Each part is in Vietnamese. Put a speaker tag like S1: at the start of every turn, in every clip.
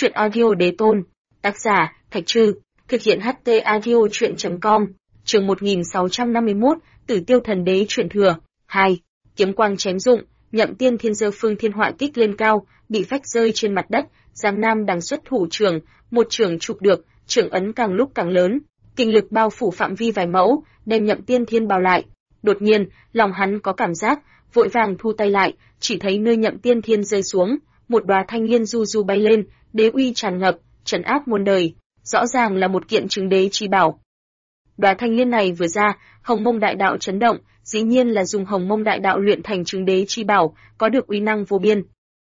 S1: Truyện audio đế tôn. Tác giả, Thạch Trư. Thực hiện HT audio truyện.com. Chương 1651, Tử Tiêu Thần Đế truyền thừa. 2. Kiếm quang chém dụng, Nhậm Tiên Thiên giơ phương thiên họa kích lên cao, bị phách rơi trên mặt đất. Giang Nam đằng xuất thủ trưởng, một trưởng chụp được, trưởng ấn càng lúc càng lớn, kinh lực bao phủ phạm vi vài mẫu, đem Nhậm Tiên Thiên bao lại. Đột nhiên, lòng hắn có cảm giác, vội vàng thu tay lại, chỉ thấy nơi Nhậm Tiên Thiên rơi xuống, một đóa thanh liên du du bay lên, đế uy tràn ngập, trấn áp muôn đời, rõ ràng là một kiện chứng đế chi bảo. Đóa thanh liên này vừa ra, Hồng Mông Đại Đạo chấn động, dĩ nhiên là dùng Hồng Mông Đại Đạo luyện thành chứng đế chi bảo, có được uy năng vô biên.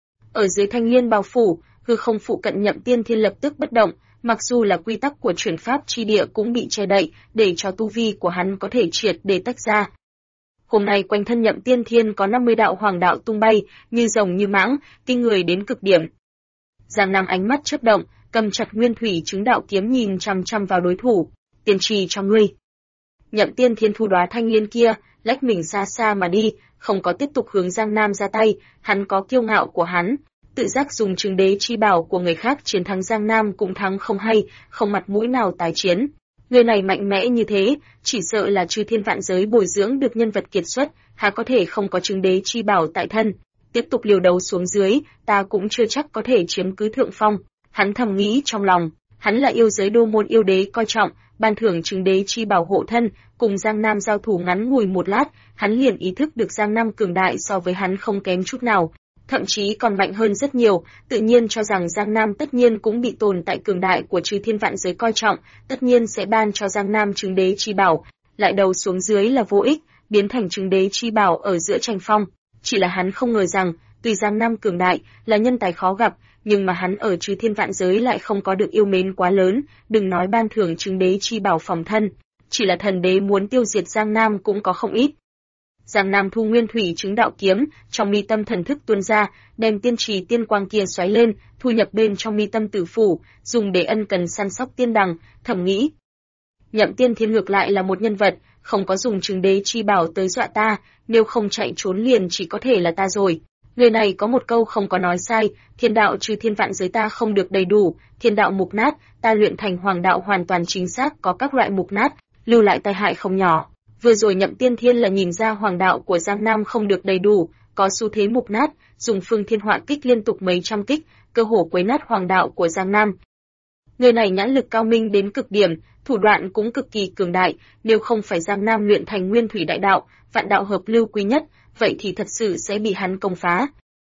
S1: Ở dưới thanh liên bao phủ, hư không phụ cận Nhậm Tiên Thiên lập tức bất động, mặc dù là quy tắc của chuyển pháp chi địa cũng bị che đậy, để cho tu vi của hắn có thể triệt để tách ra. Hôm nay quanh thân Nhậm Tiên Thiên có 50 đạo hoàng đạo tung bay, như rồng như mãng, kinh người đến cực điểm. Giang Nam ánh mắt chớp động, cầm chặt Nguyên Thủy chứng đạo kiếm nhìn chằm chằm vào đối thủ. Tiên trì cho ngươi. Nhậm Tiên Thiên thu đóa thanh liên kia, lách mình xa xa mà đi, không có tiếp tục hướng Giang Nam ra tay, hắn có kiêu ngạo của hắn, tự giác dùng chứng đế chi bảo của người khác chiến thắng Giang Nam cũng thắng không hay, không mặt mũi nào tái chiến. Người này mạnh mẽ như thế, chỉ sợ là chư thiên vạn giới bồi dưỡng được nhân vật kiệt xuất, há có thể không có chứng đế chi bảo tại thân. Tiếp tục liều đấu xuống dưới, ta cũng chưa chắc có thể chiếm cứ thượng phong. Hắn thầm nghĩ trong lòng, hắn là yêu giới đô môn yêu đế coi trọng, ban thưởng chứng đế chi bảo hộ thân, cùng Giang Nam giao thủ ngắn ngủi một lát, hắn liền ý thức được Giang Nam cường đại so với hắn không kém chút nào, thậm chí còn mạnh hơn rất nhiều, tự nhiên cho rằng Giang Nam tất nhiên cũng bị tồn tại cường đại của chư thiên vạn giới coi trọng, tất nhiên sẽ ban cho Giang Nam chứng đế chi bảo, lại đầu xuống dưới là vô ích, biến thành chứng đế chi bảo ở giữa tranh phong. Chỉ là hắn không ngờ rằng, tuy Giang Nam cường đại, là nhân tài khó gặp, nhưng mà hắn ở chư thiên vạn giới lại không có được yêu mến quá lớn, đừng nói ban thưởng chứng đế chi bảo phòng thân, chỉ là thần đế muốn tiêu diệt Giang Nam cũng có không ít. Giang Nam thu Nguyên Thủy chứng đạo kiếm, trong mi tâm thần thức tuôn ra, đem tiên trì tiên quang kia xoáy lên, thu nhập bên trong mi tâm tử phủ, dùng để ân cần săn sóc tiên đằng, thầm nghĩ. Nhậm Tiên Thiên ngược lại là một nhân vật, không có dùng chứng đế chi bảo tới dọa ta, nếu không chạy trốn liền chỉ có thể là ta rồi. Người này có một câu không có nói sai, thiên đạo trừ thiên vạn giới ta không được đầy đủ, thiên đạo mục nát, ta luyện thành hoàng đạo hoàn toàn chính xác có các loại mục nát, lưu lại tai hại không nhỏ. Vừa rồi Nhậm Tiên Thiên là nhìn ra hoàng đạo của Giang Nam không được đầy đủ, có xu thế mục nát, dùng phương thiên họa kích liên tục mấy trăm kích, cơ hồ quấy nát hoàng đạo của Giang Nam. Người này nhãn lực cao minh đến cực điểm, thủ đoạn cũng cực kỳ cường đại, nếu không phải Giang Nam luyện thành Nguyên Thủy đại đạo, vạn đạo hợp lưu quý nhất, vậy thì thật sự sẽ bị hắn công phá.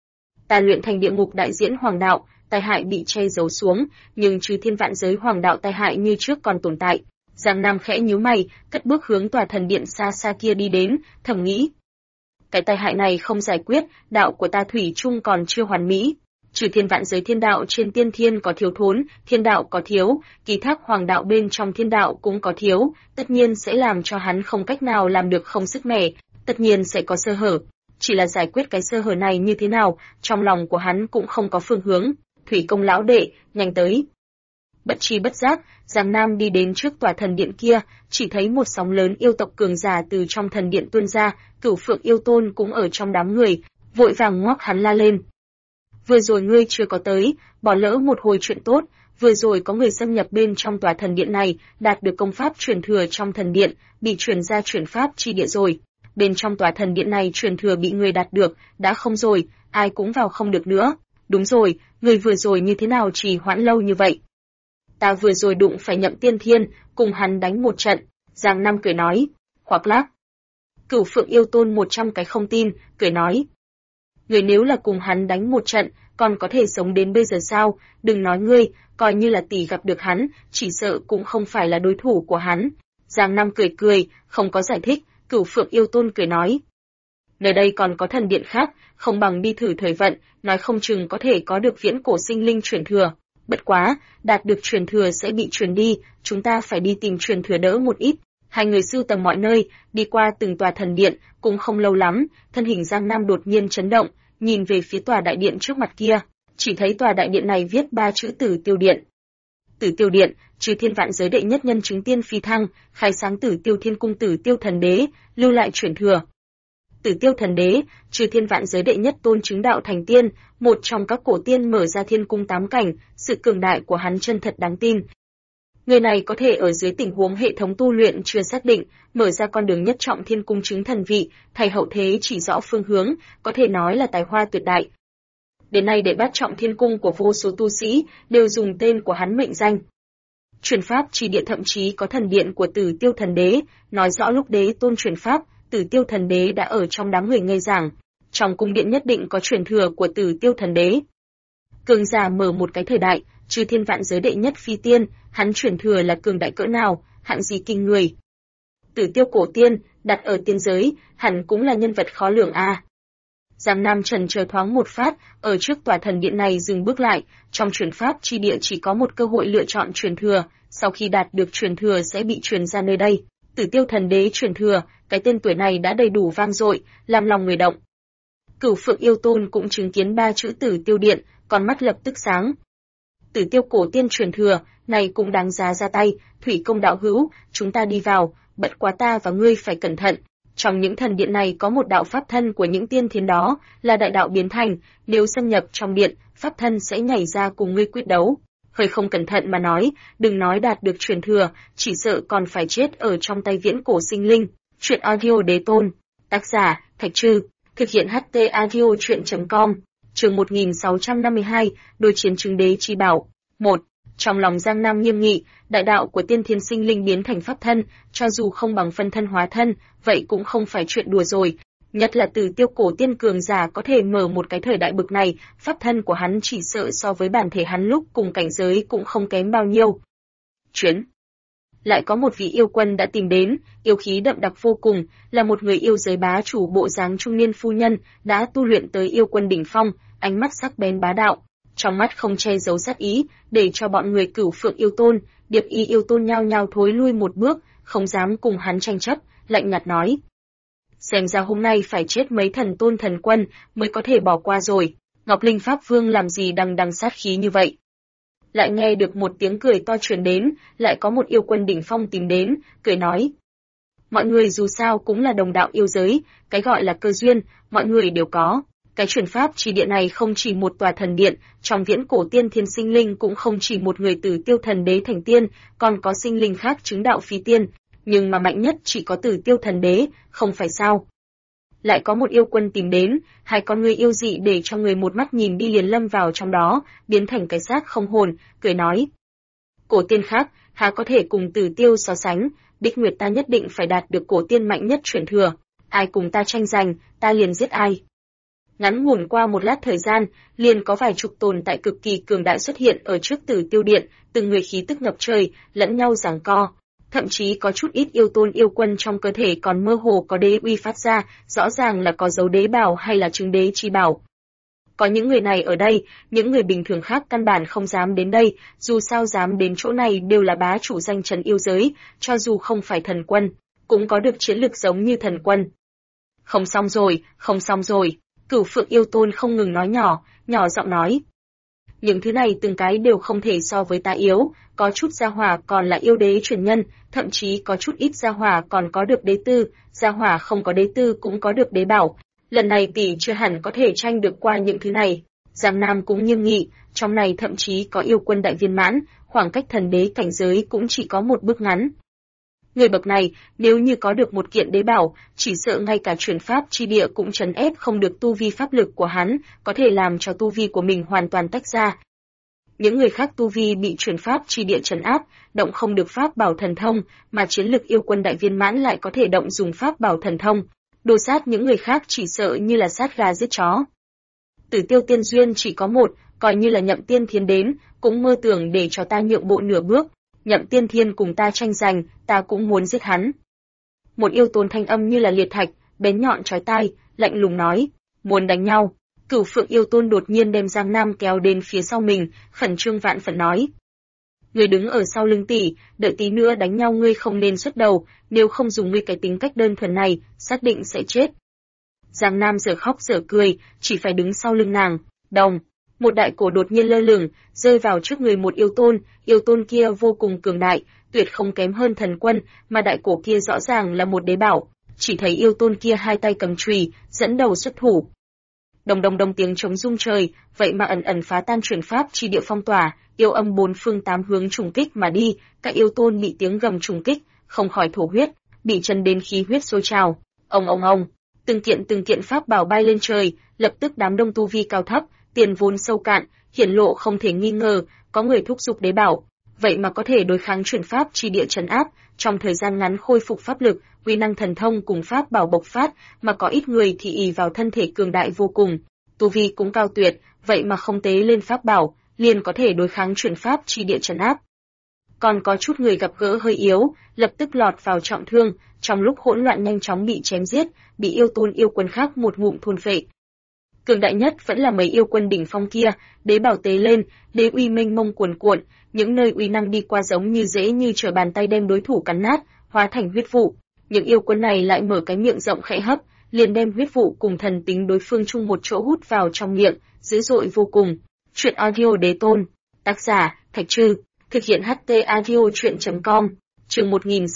S1: Ta luyện thành địa ngục đại diễn hoàng đạo, tai hại bị che giấu xuống, nhưng trừ thiên vạn giới hoàng đạo tai hại như trước còn tồn tại. Giang Nam khẽ nhíu mày, cất bước hướng tòa thần điện xa xa kia đi đến, thầm nghĩ. Cái tai hại này không giải quyết, đạo của ta thủy chung còn chưa hoàn mỹ. Trừ thiên vạn giới thiên đạo trên tiên thiên có thiếu thốn, thiên đạo có thiếu, ký thác hoàng đạo bên trong thiên đạo cũng có thiếu, tất nhiên sẽ làm cho hắn không cách nào làm được không sức mẻ, tất nhiên sẽ có sơ hở. Chỉ là giải quyết cái sơ hở này như thế nào, trong lòng của hắn cũng không có phương hướng. Thủy công lão đệ, nhanh tới. Bất tri bất giác, Giang Nam đi đến trước tòa thần điện kia, chỉ thấy một sóng lớn yêu tộc cường giả từ trong thần điện tuôn ra, Cửu Phượng yêu tôn cũng ở trong đám người, vội vàng ngoác hắn la lên. Vừa rồi ngươi chưa có tới, bỏ lỡ một hồi chuyện tốt, vừa rồi có người xâm nhập bên trong tòa thần điện này, đạt được công pháp truyền thừa trong thần điện, bị truyền ra chuyển pháp chi địa rồi. Bên trong tòa thần điện này truyền thừa bị người đạt được, đã không rồi, ai cũng vào không được nữa. Đúng rồi, người vừa rồi như thế nào trì hoãn lâu như vậy? Ta vừa rồi đụng phải Nhậm Tiên Thiên, cùng hắn đánh một trận, Giang Nam cười nói, khoác lác. Cửu Phượng yêu tôn 100 cái không tin, cười nói. Người nếu là cùng hắn đánh một trận, còn có thể sống đến bây giờ sao, đừng nói ngươi, coi như là tỷ gặp được hắn, chỉ sợ cũng không phải là đối thủ của hắn. Giang Nam cười cười, không có giải thích, Cửu Phượng yêu tôn cười nói. Nơi đây còn có thần điện khác, không bằng đi thử thời vận, nói không chừng có thể có được viễn cổ sinh linh truyền thừa. Bất quá, đạt được truyền thừa sẽ bị truyền đi, chúng ta phải đi tìm truyền thừa đỡ một ít. Hai người sưu tầm mọi nơi, đi qua từng tòa thần điện, cũng không lâu lắm, thân hình Giang Nam đột nhiên chấn động, nhìn về phía tòa đại điện trước mặt kia, chỉ thấy tòa đại điện này viết 3 chữ Tử Tiêu Điện. Tử Tiêu Điện, trừ thiên vạn giới đệ nhất nhân chứng tiên phi thăng, khai sáng Tử Tiêu Thiên cung Tử Tiêu thần đế, lưu lại truyền thừa. Tử Tiêu Thần Đế, Chư Thiên Vạn Giới đệ nhất tôn chứng đạo thành tiên, một trong các cổ tiên mở ra thiên cung 8 cảnh, sự cường đại của hắn chân thật đáng tin. Người này có thể ở dưới tình huống hệ thống tu luyện chưa xác định, mở ra con đường nhất trọng thiên cung chứng thần vị, thầy hậu thế chỉ rõ phương hướng, có thể nói là tài hoa tuyệt đại. Đến nay đệ bát trọng thiên cung của vô số tu sĩ đều dùng tên của hắn mệnh danh. Truyền pháp chỉ địa thậm chí có thần điện của Tử Tiêu Thần Đế, nói rõ lúc đế tôn truyền pháp, Tử Tiêu Thần Đế đã ở trong đám người ngây giảng. Trong cung điện nhất định có truyền thừa của Tử Tiêu Thần Đế. Cường giả mở một cái thời đại, Chư Thiên Vạn Giới đệ nhất phi tiên, hắn truyền thừa là cường đại cỡ nào, hạng gì kinh người. Tử Tiêu cổ tiên, đặt ở tiên giới, hẳn cũng là nhân vật khó lường a. Giang Nam trần chờ thoáng một phát, ở trước tòa thần điện này dừng bước lại, trong truyền pháp chi địa chỉ có một cơ hội lựa chọn truyền thừa, sau khi đạt được truyền thừa sẽ bị truyền ra nơi đây. Tử Tiêu Thần Đế truyền thừa, cái tên tuổi này đã đầy đủ vang dội, làm lòng người động. Cửu Phượng Yêu Tôn cũng chứng kiến 3 chữ Tử Tiêu Điện, con mắt lập tức sáng. Tử Tiêu cổ tiên truyền thừa, này cũng đáng giá ra tay, Thủy Công đạo hữu, chúng ta đi vào, bất quá ta và ngươi phải cẩn thận. Trong những thần điện này có một đạo pháp thân của những tiên thiến đó, là đại đạo biến thành, nếu xâm nhập trong điện, pháp thân sẽ nhảy ra cùng ngươi quyết đấu. Hơi không cẩn thận mà nói, đừng nói đạt được truyền thừa, chỉ sợ còn phải chết ở trong tay viễn cổ sinh linh. Truyện audio đế tôn, tác giả, Thạch Trư, thực hiện HT audio truyện.com, chương 1652, đôi chiến chứng đế chi bảo. 1. Trong lòng Giang Nam nghiêm nghị, đại đạo của tiên thiên sinh linh biến thành pháp thân, cho dù không bằng phân thân hóa thân, vậy cũng không phải chuyện đùa rồi. Nhất là Tử Tiêu cổ tiên cường giả có thể mở một cái thời đại bực này, pháp thân của hắn chỉ sợ so với bản thể hắn lúc cùng cảnh giới cũng không kém bao nhiêu. Chuyến. Lại có một vị yêu quân đã tìm đến, yêu khí đậm đặc vô cùng, là một người yêu giới bá chủ bộ dáng trung niên phu nhân, đã tu luyện tới yêu quân đỉnh phong, ánh mắt sắc bén bá đạo, trong mắt không che giấu sát ý, để cho bọn người Cửu Phượng Yêu Tôn, Điệp Y Yêu Tôn nhao nhao thối lui một bước, không dám cùng hắn tranh chấp, lạnh nhạt nói: xem ra hôm nay phải chết mấy thần tôn thần quân mới có thể bỏ qua rồi. Ngọc Linh Pháp Vương làm gì đằng đằng sát khí như vậy? Lại nghe được một tiếng cười to truyền đến, lại có một yêu quân đỉnh phong tìm đến, cười nói: mọi người dù sao cũng là đồng đạo yêu giới, cái gọi là cơ duyên, mọi người đều có. Cái truyền pháp chỉ điện này không chỉ một tòa thần điện, trong viễn cổ tiên thiên sinh linh cũng không chỉ một người Tử Tiêu Thần Đế thành tiên, còn có sinh linh khác chứng đạo phi tiên, nhưng mà mạnh nhất chỉ có Tử Tiêu Thần Đế, không phải sao? Lại có một yêu quân tìm đến, hai con người yêu dị để cho người một mắt nhìn đi liền lâm vào trong đó, biến thành cái xác không hồn, cười nói: cổ tiên khác, há có thể cùng Tử Tiêu so sánh, Bích Nguyệt ta nhất định phải đạt được cổ tiên mạnh nhất truyền thừa, ai cùng ta tranh giành, ta liền giết ai. Ngắn ngủn qua một lát thời gian, liền có vài chục tồn tại cực kỳ cường đại xuất hiện ở trước Tử Tiêu Điện, từng người khí tức ngập trời, lẫn nhau giằng co. Thậm chí có chút ít yêu tôn yêu quân trong cơ thể còn mơ hồ có đế uy phát ra, rõ ràng là có dấu đế bảo hay là chứng đế chi bảo. Có những người này ở đây, những người bình thường khác căn bản không dám đến đây, dù sao dám đến chỗ này đều là bá chủ danh chấn yêu giới, cho dù không phải thần quân, cũng có được chiến lực giống như thần quân. Không xong rồi, không xong rồi. Cửu Phượng Yêu Tôn không ngừng nói nhỏ giọng nói: những thứ này từng cái đều không thể so với ta yếu, có chút gia hỏa còn là yêu đế truyền nhân, thậm chí có chút ít gia hỏa còn có được đế tư, gia hỏa không có đế tư cũng có được đế bảo. Lần này tỷ chưa hẳn có thể tranh được qua những thứ này. Giang Nam cũng nghiêm nghị, trong này thậm chí có yêu quân đại viên mãn, khoảng cách thần đế cảnh giới cũng chỉ có một bước ngắn. Người bậc này, nếu như có được một kiện đế bảo, chỉ sợ ngay cả truyền pháp chi địa cũng trấn ép không được tu vi pháp lực của hắn, có thể làm cho tu vi của mình hoàn toàn tách ra. Những người khác tu vi bị truyền pháp chi địa trấn áp, động không được pháp bảo thần thông, mà chiến lực yêu quân đại viên mãn lại có thể động dùng pháp bảo thần thông, đồ sát những người khác chỉ sợ như là sát gà giết chó. Tử Tiêu tiên duyên chỉ có một, coi như là Nhậm Tiên Thiên đến, cũng mơ tưởng để cho ta nhượng bộ nửa bước. Nhậm Tiên Thiên cùng ta tranh giành, ta cũng muốn giết hắn. Một yêu tôn thanh âm như là liệt thạch, bén nhọn chói tai, lạnh lùng nói: muốn đánh nhau. Cửu Phượng Yêu Tôn đột nhiên đem Giang Nam kéo đến phía sau mình, khẩn trương vạn phần nói: ngươi đứng ở sau lưng tỷ, đợi tí nữa đánh nhau ngươi không nên xuất đầu, nếu không dùng ngươi cái tính cách đơn thuần này, xác định sẽ chết. Giang Nam giờ khóc giờ cười, chỉ phải đứng sau lưng nàng. Đồng, một đại cổ đột nhiên lơ lửng, rơi vào trước người một yêu tôn kia vô cùng cường đại, tuyệt không kém hơn thần quân, mà đại cổ kia rõ ràng là một đế bảo. chỉ thấy yêu tôn kia hai tay cầm chùy, dẫn đầu xuất thủ. Đồng đồng đồng tiếng trống rung trời, vậy mà ẩn ẩn phá tan chuyển pháp chi địa phong tỏa, yêu âm bốn phương tám hướng trùng kích mà đi, các yêu tôn bị tiếng gầm trùng kích, không khỏi thổ huyết, bị chấn đến khí huyết sôi trào. Ông, từng kiện pháp bảo bay lên trời, lập tức đám đông tu vi cao thấp, tiền vốn sâu cạn, hiển lộ không thể nghi ngờ, có người thúc giục đế bảo, vậy mà có thể đối kháng chuyển pháp chi địa trấn áp, trong thời gian ngắn khôi phục pháp lực, uy năng thần thông cùng pháp bảo bộc phát, mà có ít người thì ỷ vào thân thể cường đại vô cùng, tu vi cũng cao tuyệt, vậy mà không tế lên pháp bảo, liền có thể đối kháng chuyển pháp chi địa trấn áp. Còn có chút người gặp gỡ hơi yếu, lập tức lọt vào trọng thương, trong lúc hỗn loạn nhanh chóng bị chém giết, bị yêu tôn yêu quân khác một ngụm thôn phệ. Cường đại nhất vẫn là mấy yêu quân đỉnh phong kia, đế bảo tế lên, đế uy mênh mông cuồn cuộn, những nơi uy năng đi qua giống như dễ như trở bàn tay đem đối thủ cắn nát, hóa thành huyết vụ. Những yêu quân này lại mở cái miệng rộng khẽ hấp, liền đem huyết vụ cùng thần tính đối phương chung một chỗ hút vào trong miệng, dữ dội vô cùng. Truyện audio đế tôn, tác giả Thạch Trư, thực hiện HT audio truyện.com, chương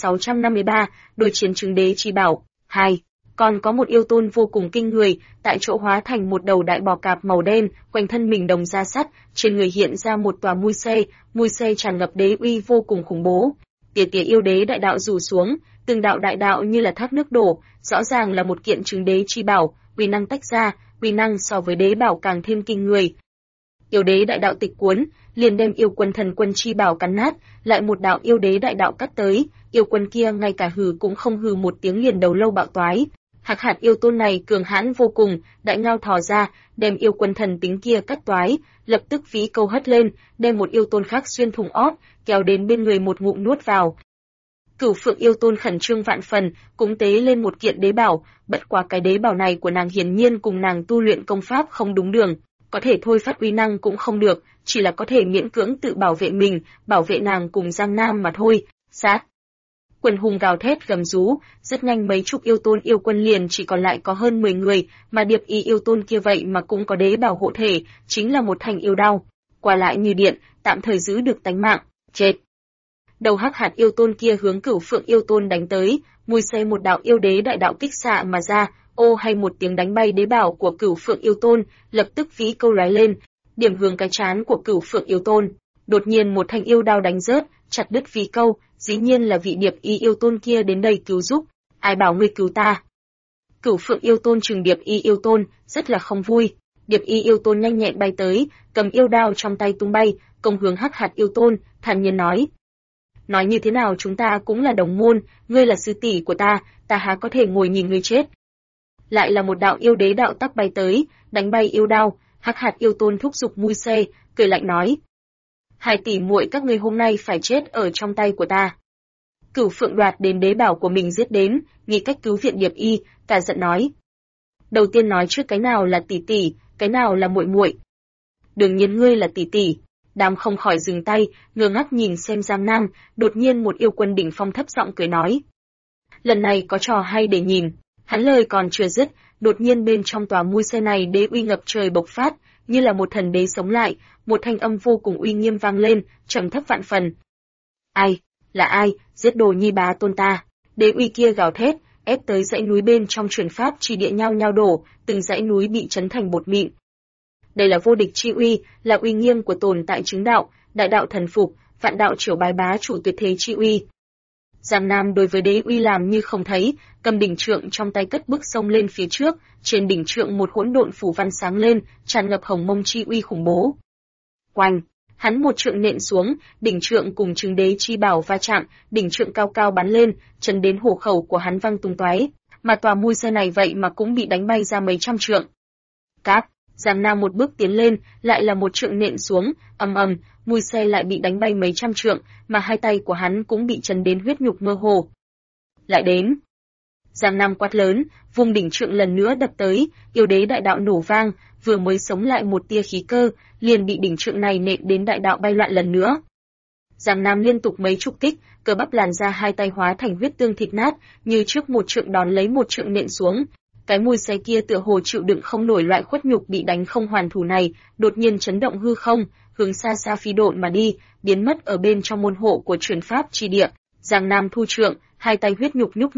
S1: 1653, đối chiến chứng đế chi bảo. 2. Còn có một yêu tôn vô cùng kinh người, tại chỗ hóa thành một đầu đại bò cạp màu đen, quanh thân mình đồng da sắt, trên người hiện ra một tòa mui xe tràn ngập đế uy vô cùng khủng bố. Tỉa yêu đế đại đạo rủ xuống, từng đạo đại đạo như là thác nước đổ, rõ ràng là một kiện chứng đế chi bảo, uy năng tách ra, uy năng so với đế bảo càng thêm kinh người. Yêu đế đại đạo tịch cuốn, liền đem yêu quân thần quân chi bảo cắn nát, lại một đạo yêu đế đại đạo cắt tới, yêu quân kia ngay cả hừ cũng không hừ một tiếng liền đầu lâu bạo toái. Hạc hạt yêu tôn này cường hãn vô cùng, đại ngao thò ra, đem yêu quân thần tính kia cắt toái, lập tức vĩ câu hất lên, đem một yêu tôn khác xuyên thủng ót, kéo đến bên người một ngụm nuốt vào. Cửu Phượng yêu tôn khẩn trương vạn phần, cũng tế lên một kiện đế bảo, bất quá cái đế bảo này của nàng hiển nhiên cùng nàng tu luyện công pháp không đúng đường, có thể thôi phát uy năng cũng không được, chỉ là có thể miễn cưỡng tự bảo vệ mình, bảo vệ nàng cùng Giang Nam mà thôi. Sát. Quần hùng gào thét gầm rú, rất nhanh mấy chục yêu tôn yêu quân liền chỉ còn lại có hơn 10 người, mà điệp y yêu tôn kia vậy mà cũng có đế bảo hộ thể, chính là một thành yêu đao, qua lại như điện, tạm thời giữ được tánh mạng. Chết. Đầu hắc hạt yêu tôn kia hướng Cửu Phượng yêu tôn đánh tới, mùi xe một đạo yêu đế đại đạo kích xạ mà ra, ô hay một tiếng đánh bay đế bảo của Cửu Phượng yêu tôn, lập tức vĩ câu lóe lên, điểm hướng cái trán của Cửu Phượng yêu tôn. Đột nhiên một thanh yêu đao đánh rớt, chặt đứt vĩ câu, dĩ nhiên là vị điệp y yêu tôn kia đến đây cứu giúp. Ai bảo ngươi cứu ta? Cửu Phượng yêu tôn trừng điệp y yêu tôn, rất là không vui. Điệp y yêu tôn nhanh nhẹn bay tới, cầm yêu đao trong tay tung bay, công hướng hắc hạt yêu tôn, thản nhiên nói: nói như thế nào chúng ta cũng là đồng môn, ngươi là sư tỷ của ta há có thể ngồi nhìn ngươi chết. Lại là một đạo yêu đế đạo tắc bay tới, đánh bay yêu đao, hắc hạt yêu tôn thúc giục mui xe, cười lạnh nói: hai tỷ muội các ngươi hôm nay phải chết ở trong tay của ta. Cửu Phượng đoạt đến đế bảo của mình giết đến, nghĩ cách cứu viện điệp y, cả giận nói: đầu tiên nói trước cái nào là tỷ tỷ, cái nào là muội muội. Đương nhiên ngươi là tỷ tỷ. Đám không khỏi dừng tay, ngơ ngác nhìn xem Giang Nam, đột nhiên một yêu quân đỉnh phong thấp giọng cười nói: lần này có trò hay để nhìn. Hắn lời còn chưa dứt, đột nhiên bên trong tòa mui xe này đế uy ngập trời bộc phát, như là một thần đế sống lại, một thanh âm vô cùng uy nghiêm vang lên, trầm thấp vạn phần. Ai? Là ai? Giết đồ nhi bá tôn ta! Đế uy kia gào thét, ép tới dãy núi bên trong truyền pháp chi địa nhao nhao đổ, từng dãy núi bị chấn thành bột mịn. Đây là vô địch chi uy, là uy nghiêm của tồn tại chứng đạo, đại đạo thần phục, vạn đạo triều bái bá chủ tuyệt thế chi uy. Giang Nam đối với đế uy làm như không thấy, cầm đỉnh trượng trong tay cất bước xông lên phía trước, trên đỉnh trượng một hỗn độn phủ văn sáng lên, tràn ngập hồng mông chi uy khủng bố. Oanh, hắn một trượng nện xuống, đỉnh trượng cùng chứng đế chi bảo va chạm, đỉnh trượng cao cao bắn lên, chấn đến hổ khẩu của hắn văng tung tóe, mà tòa mui xe này vậy mà cũng bị đánh bay ra mấy trăm trượng. Cáp, Giang Nam một bước tiến lên, lại là một trượng nện xuống, ầm ầm, mui xe lại bị đánh bay mấy trăm trượng, mà hai tay của hắn cũng bị chấn đến huyết nhục mơ hồ. Lại đến. Giang Nam quát lớn, vùng đỉnh trượng lần nữa đập tới, yêu đế đại đạo nổ vang, vừa mới sống lại một tia khí cơ, liền bị đỉnh trượng này nện đến đại đạo bay loạn lần nữa. Giang Nam liên tục mấy chục kích, cơ bắp làn ra hai tay hóa thành huyết tương thịt nát, như trước một trượng đón lấy một trượng nện xuống. Cái mùi xe kia tựa hồ chịu đựng không nổi loại khuất nhục bị đánh không hoàn thủ này, đột nhiên chấn động hư không, hướng xa xa phi độn mà đi, biến mất ở bên trong môn hộ của truyền pháp chi địa. Giang Nam thu trượng, hai tay huyết nhục nhúc nhích,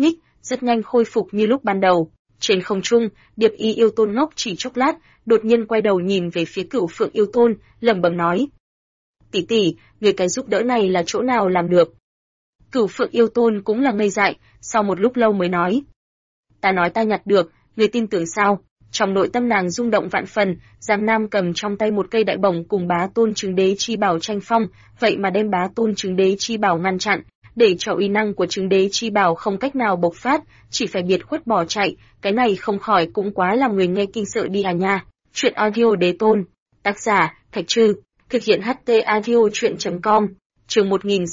S1: rất nhanh khôi phục như lúc ban đầu. Trên không trung, Điệp Y yêu tôn ngốc chỉ chốc lát, đột nhiên quay đầu nhìn về phía Cửu Phượng yêu tôn, lẩm bẩm nói: "Tỷ tỷ, người cái giúp đỡ này là chỗ nào làm được?" Cửu Phượng yêu tôn cũng là ngây dại, sau một lúc lâu mới nói: "Ta nói ta nhặt được, người tin tưởng sao?" Trong nội tâm nàng rung động vạn phần, Giang Nam cầm trong tay một cây đại bổng cùng Bá Tôn Trứng Đế Chi Bảo tranh phong, vậy mà đem Bá Tôn Trứng Đế Chi Bảo ngăn chặn, để cho uy năng của Trứng Đế Chi Bảo không cách nào bộc phát, chỉ phải biệt khuất bỏ chạy, cái này không khỏi cũng quá làm người nghe kinh sợ đi à nha. Chuyện audio Đế Tôn, tác giả Thạch Trư, thực hiện HT audio truyện.com, chương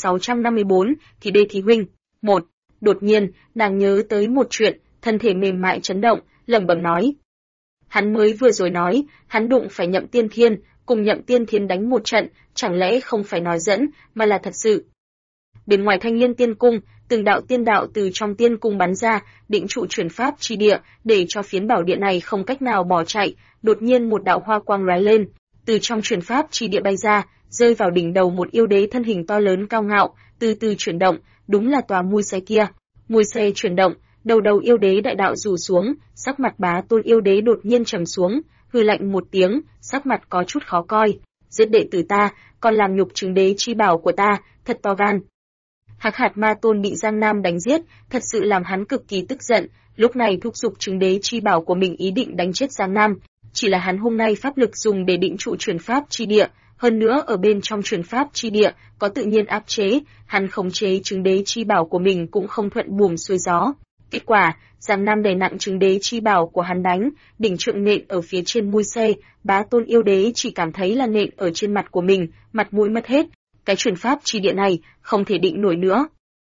S1: 1654, thì đê thí huynh. 1. Đột nhiên, nàng nhớ tới một chuyện, thân thể mềm mại chấn động, lẩm bẩm nói: hắn mới vừa rồi nói, hắn đụng phải Nhậm Tiên Thiên, cùng Nhậm Tiên Thiên đánh một trận, chẳng lẽ không phải nói dẫn, mà là thật sự. Bên ngoài Thanh Liên Tiên Cung, từng đạo tiên đạo từ trong tiên cung bắn ra, định trụ chuyển pháp chi địa, để cho phiến bảo điện này không cách nào bỏ chạy. Đột nhiên một đạo hoa quang lóe lên, từ trong chuyển pháp chi địa bay ra, rơi vào đỉnh đầu một yêu đế thân hình to lớn cao ngạo, từ từ chuyển động, đúng là tòa mui xe kia. Mui xe chuyển động, đầu yêu đế đại đạo rủ xuống, sắc mặt Bá Tôn yêu đế đột nhiên trầm xuống, hừ lạnh một tiếng, sắc mặt có chút khó coi. Giết đệ tử ta, còn làm nhục Trứng Đế Chi Bảo của ta, thật to gan. Hắc Hạt Ma Tôn bị Giang Nam đánh giết, thật sự làm hắn cực kỳ tức giận, lúc này thúc giục Trứng Đế Chi Bảo của mình ý định đánh chết Giang Nam, chỉ là hắn hôm nay pháp lực dùng để định trụ chuyển pháp chi địa, hơn nữa ở bên trong chuyển pháp chi địa có tự nhiên áp chế, hắn khống chế Trứng Đế Chi Bảo của mình cũng không thuận buồm xuôi gió. Kết quả, Giang Nam đè nặng Trứng Đế Chi Bảo của hắn đánh, đỉnh trượng nện ở phía trên mui xe, Bá Tôn yêu đế chỉ cảm thấy là nện ở trên mặt của mình, mặt mũi mất hết, cái chuyển pháp chi địa này không thể định nổi nữa.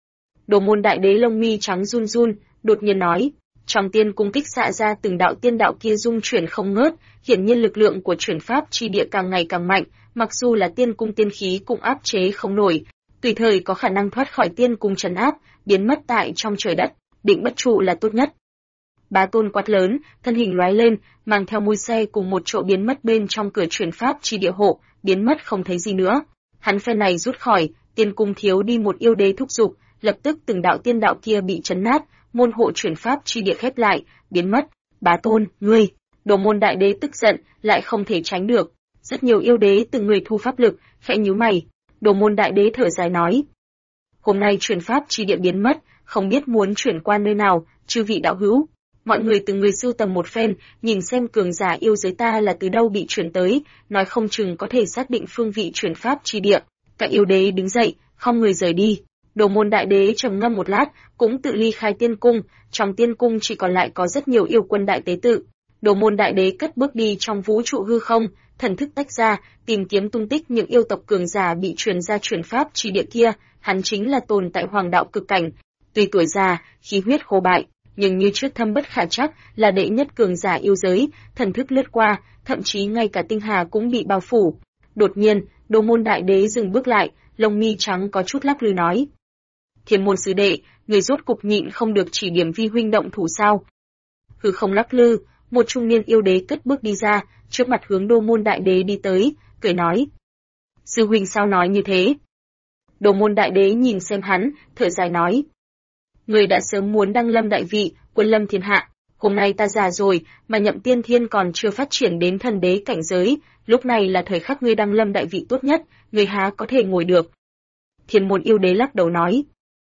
S1: Đồ Môn đại đế lông mi trắng run run, đột nhiên nói: trong tiên cung kích xạ ra từng đạo tiên đạo kia dung chuyển không ngớt, hiển nhiên lực lượng của chuyển pháp chi địa càng ngày càng mạnh, mặc dù là tiên cung tiên khí cũng áp chế không nổi, tùy thời có khả năng thoát khỏi tiên cung trấn áp, biến mất tại trong trời đất, định bất trụ là tốt nhất. Bá Tôn quát lớn, thân hình lóe lên, mang theo mui xe cùng một chỗ biến mất bên trong cửa chuyển pháp chi địa hộ, biến mất không thấy gì nữa. Hắn phe này rút khỏi, tiên cung thiếu đi một yêu đế thúc giục, lập tức từng đạo tiên đạo kia bị chấn nát, môn hộ chuyển pháp chi địa khép lại, biến mất. Bá Tôn, ngươi! Đồ Môn đại đế tức giận, lại không thể tránh được. Rất nhiều yêu đế từng người thu pháp lực, khẽ nhíu mày. Đồ Môn đại đế thở dài nói: hôm nay chuyển pháp chi địa biến mất, không biết muốn chuyển qua nơi nào, chư vị đạo hữu. Mọi người từng người sưu tầm một phen, nhìn xem cường giả yêu giới ta là từ đâu bị chuyển tới, nói không chừng có thể xác định phương vị chuyển pháp chi địa. Các yêu đế đứng dậy, không người rời đi. Đồ Môn đại đế trầm ngâm một lát, cũng tự ly khai tiên cung, trong tiên cung chỉ còn lại có rất nhiều yêu quân đại tế tự. Đồ Môn đại đế cất bước đi trong vũ trụ hư không, thần thức tách ra, tìm kiếm tung tích những yêu tộc cường giả bị truyền ra chuyển pháp chi địa kia, hắn chính là tồn tại hoàng đạo cực cảnh. Tuy tuổi già, khí huyết khô bại, nhưng như trước thâm bất khả trắc, là đệ nhất cường giả yêu giới, thần thức lướt qua, thậm chí ngay cả tinh hà cũng bị bao phủ. Đột nhiên, Đồ Môn đại đế dừng bước lại, lông mi trắng có chút lắc lư nói: Thiên Môn sư đệ, người rốt cục nhịn không được chỉ điểm vi huynh động thủ sao? Hư không lắc lư, một trung niên yêu đế cất bước đi ra, trước mặt hướng Đồ Môn đại đế đi tới, cười nói: sư huynh sao nói như thế? Đồ Môn đại đế nhìn xem hắn, thở dài nói: người đã sớm muốn đăng lâm đại vị, quân lâm thiên hạ. Hôm nay ta già rồi, mà Nhậm Tiên Thiên còn chưa phát triển đến thần đế cảnh giới, lúc này là thời khắc ngươi đăng lâm đại vị tốt nhất, ngươi há có thể ngồi được. Thiên Môn yêu đế lắc đầu nói: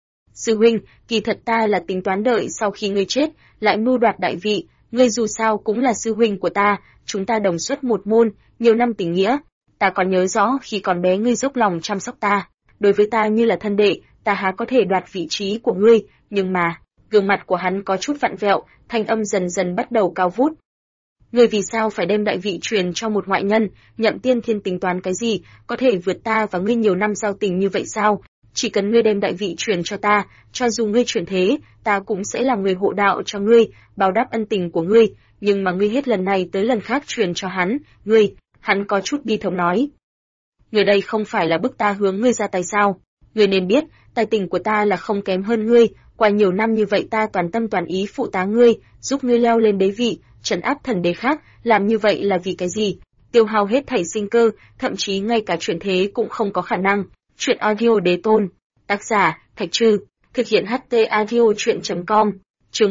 S1: sư huynh, kỳ thật ta là tính toán đợi sau khi ngươi chết, lại mưu đoạt đại vị, ngươi dù sao cũng là sư huynh của ta, chúng ta đồng xuất một môn, nhiều năm tình nghĩa. Ta còn nhớ rõ khi còn bé ngươi dốc lòng chăm sóc ta, đối với ta như là thân đệ, ta há có thể đoạt vị trí của ngươi, nhưng mà, gương mặt của hắn có chút vặn vẹo, thanh âm dần dần bắt đầu cao vút. Ngươi vì sao phải đem đại vị truyền cho một ngoại nhân, Nhậm Tiên Thiên tính toán cái gì, có thể vượt ta và ngươi nhiều năm giao tình như vậy sao? Chỉ cần ngươi đem đại vị truyền cho ta, cho dù ngươi chuyển thế, ta cũng sẽ làm người hộ đạo cho ngươi, báo đáp ân tình của ngươi, nhưng mà ngươi hết lần này tới lần khác truyền cho hắn, hắn có chút bi thống nói. Người đây không phải là bức ta hướng ngươi ra tay sao? Ngươi nên biết, tài tình của ta là không kém hơn ngươi, qua nhiều năm như vậy ta toàn tâm toàn ý phụ tá ngươi, giúp ngươi leo lên đế vị, trấn áp thần đế khác, làm như vậy là vì cái gì? Tiêu hao hết thảy sinh cơ, thậm chí ngay cả chuyển thế cũng không có khả năng. Chuyện audio Đế Tôn, tác giả Thạch Trư, thực hiện HT audio truyện.com, Chương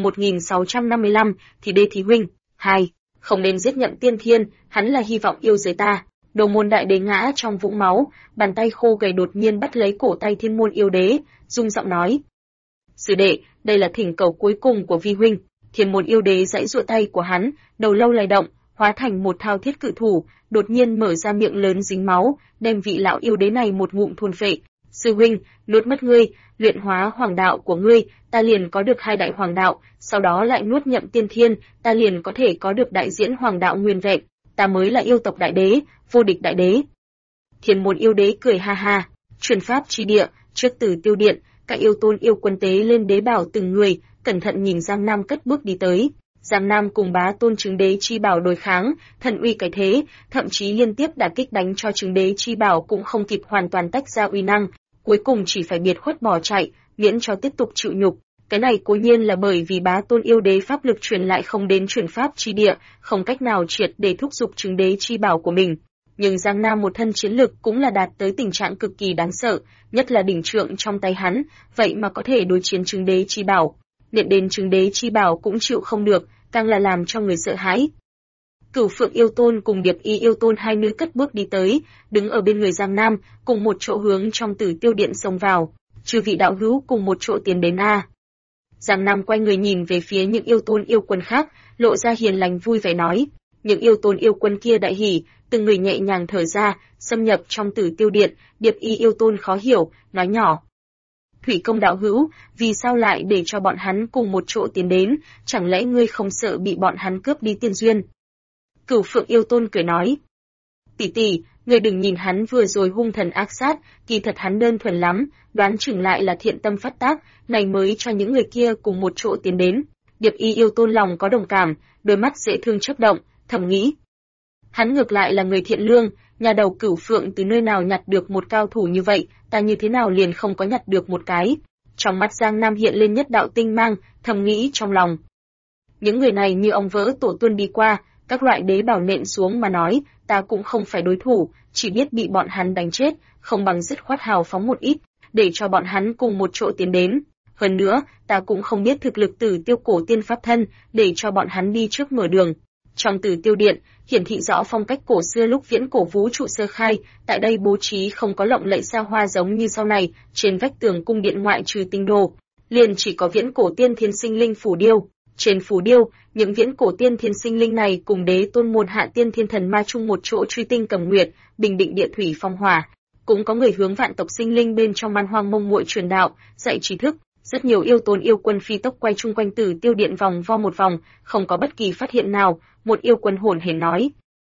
S1: 1655, thì đê thí huynh. 2. Không nên giết Nhậm Tiên Thiên, hắn là hy vọng yêu giới ta. Đầu môn đại đế ngã trong vũng máu, bàn tay khô gầy đột nhiên bắt lấy cổ tay Thiên môn yêu đế, rung giọng nói: "Sư đệ, đây là thỉnh cầu cuối cùng của vi huynh." Thiên môn yêu đế giãy giụa tay của hắn, đầu lâu lay động, hóa thành một thao thiết cự thủ, đột nhiên mở ra miệng lớn dính máu, đem vị lão yêu đế này một ngụm thôn phệ. "Sư huynh, nuốt mất ngươi, luyện hóa hoàng đạo của ngươi, ta liền có được 2 đại hoàng đạo, sau đó lại nuốt Nhậm Tiên Thiên, ta liền có thể có được đại diễn hoàng đạo nguyên vẹn, ta mới là yêu tộc đại đế, vô địch đại đế." Thiên môn yêu đế cười ha ha. Truyền pháp chi địa, trước Tử Tiêu điện, các yêu tôn yêu quân tế lên đế bảo từng người, cẩn thận nhìn Giang Nam cất bước đi tới. Giang Nam cùng bá tôn chứng đế chi bảo đối kháng, thần uy cái thế, thậm chí liên tiếp đả kích đánh cho chứng đế chi bảo cũng không kịp hoàn toàn tách ra uy năng, cuối cùng chỉ phải biệt khuất bỏ chạy, miễn cho tiếp tục chịu nhục. Cái này cố nhiên là bởi vì bá tôn yêu đế pháp lực truyền lại không đến truyền pháp chi địa, không cách nào triệt để thúc giục chứng đế chi bảo của mình. Nhưng Giang Nam một thân chiến lực cũng là đạt tới tình trạng cực kỳ đáng sợ, nhất là đỉnh trượng trong tay hắn, vậy mà có thể đối chiến chứng đế chi bảo. Điện đến chứng đế chi bảo cũng chịu không được, càng là làm cho người sợ hãi. Cửu Phượng yêu tôn cùng Điệp Y yêu tôn hai nữ cất bước đi tới, đứng ở bên người Giang Nam, cùng một chỗ hướng trong Tử Tiêu điện xông vào. "Chư vị đạo hữu cùng một chỗ tiến đến a." Giang Nam quay người nhìn về phía những yêu tôn yêu quân khác, lộ ra hiền lành vui vẻ nói. Những yêu tôn yêu quân kia đại hỉ, từng người nhẹ nhàng thở ra, xâm nhập trong Tử Tiêu điện. Điệp Y yêu tôn khó hiểu, nói nhỏ: "Thủy Công đạo hữu, vì sao lại để cho bọn hắn cùng một chỗ tiến đến, chẳng lẽ ngươi không sợ bị bọn hắn cướp đi tiên duyên?" Cửu Phượng yêu tôn cười nói: "Tỷ tỷ, ngươi đừng nhìn hắn vừa rồi hung thần ác sát, kỳ thật hắn đơn thuần lắm, đoán chừng lại là thiện tâm phát tác, này mới cho những người kia cùng một chỗ tiến đến." Điệp Y yêu tôn lòng có đồng cảm, đôi mắt dễ thương chớp động, thầm nghĩ: hắn ngược lại là người thiện lương, nhà đầu Cửu Phượng từ nơi nào nhặt được một cao thủ như vậy, ta như thế nào liền không có nhặt được một cái. Trong mắt Giang Nam hiện lên nhất đạo tinh mang, thầm nghĩ trong lòng. Những người này như ong vỡ tổ tuôn đi qua, các loại đế bảo nện xuống mà nói, ta cũng không phải đối thủ, chỉ biết bị bọn hắn đánh chết, không bằng dứt khoát hào phóng một ít, để cho bọn hắn cùng một chỗ tiến đến. Hơn nữa, ta cũng không biết thực lực Tử Tiêu cổ tiên pháp thân, để cho bọn hắn đi trước mở đường. Trong Tử Tiêu điện, hiển thị rõ phong cách cổ xưa lúc viễn cổ vũ trụ sơ khai, tại đây bố trí không có lộng lẫy xa hoa giống như sau này, trên vách tường cung điện ngoại trừ tinh đồ, liền chỉ có viễn cổ tiên thiên sinh linh phù điêu. Trên phù điêu, những viễn cổ tiên thiên sinh linh này cùng đế tôn môn hạ tiên thiên thần ma chung một chỗ truy tinh cầm nguyệt, bình định địa thủy phong hỏa. Cũng có người hướng vạn tộc sinh linh bên trong man hoang mông muội truyền đạo, dạy trí thức. Rất nhiều yêu tôn yêu quân phi tốc quay chung quanh Tử Tiêu điện vòng vo một vòng, không có bất kỳ phát hiện nào. Một yêu quân hồn hển nói: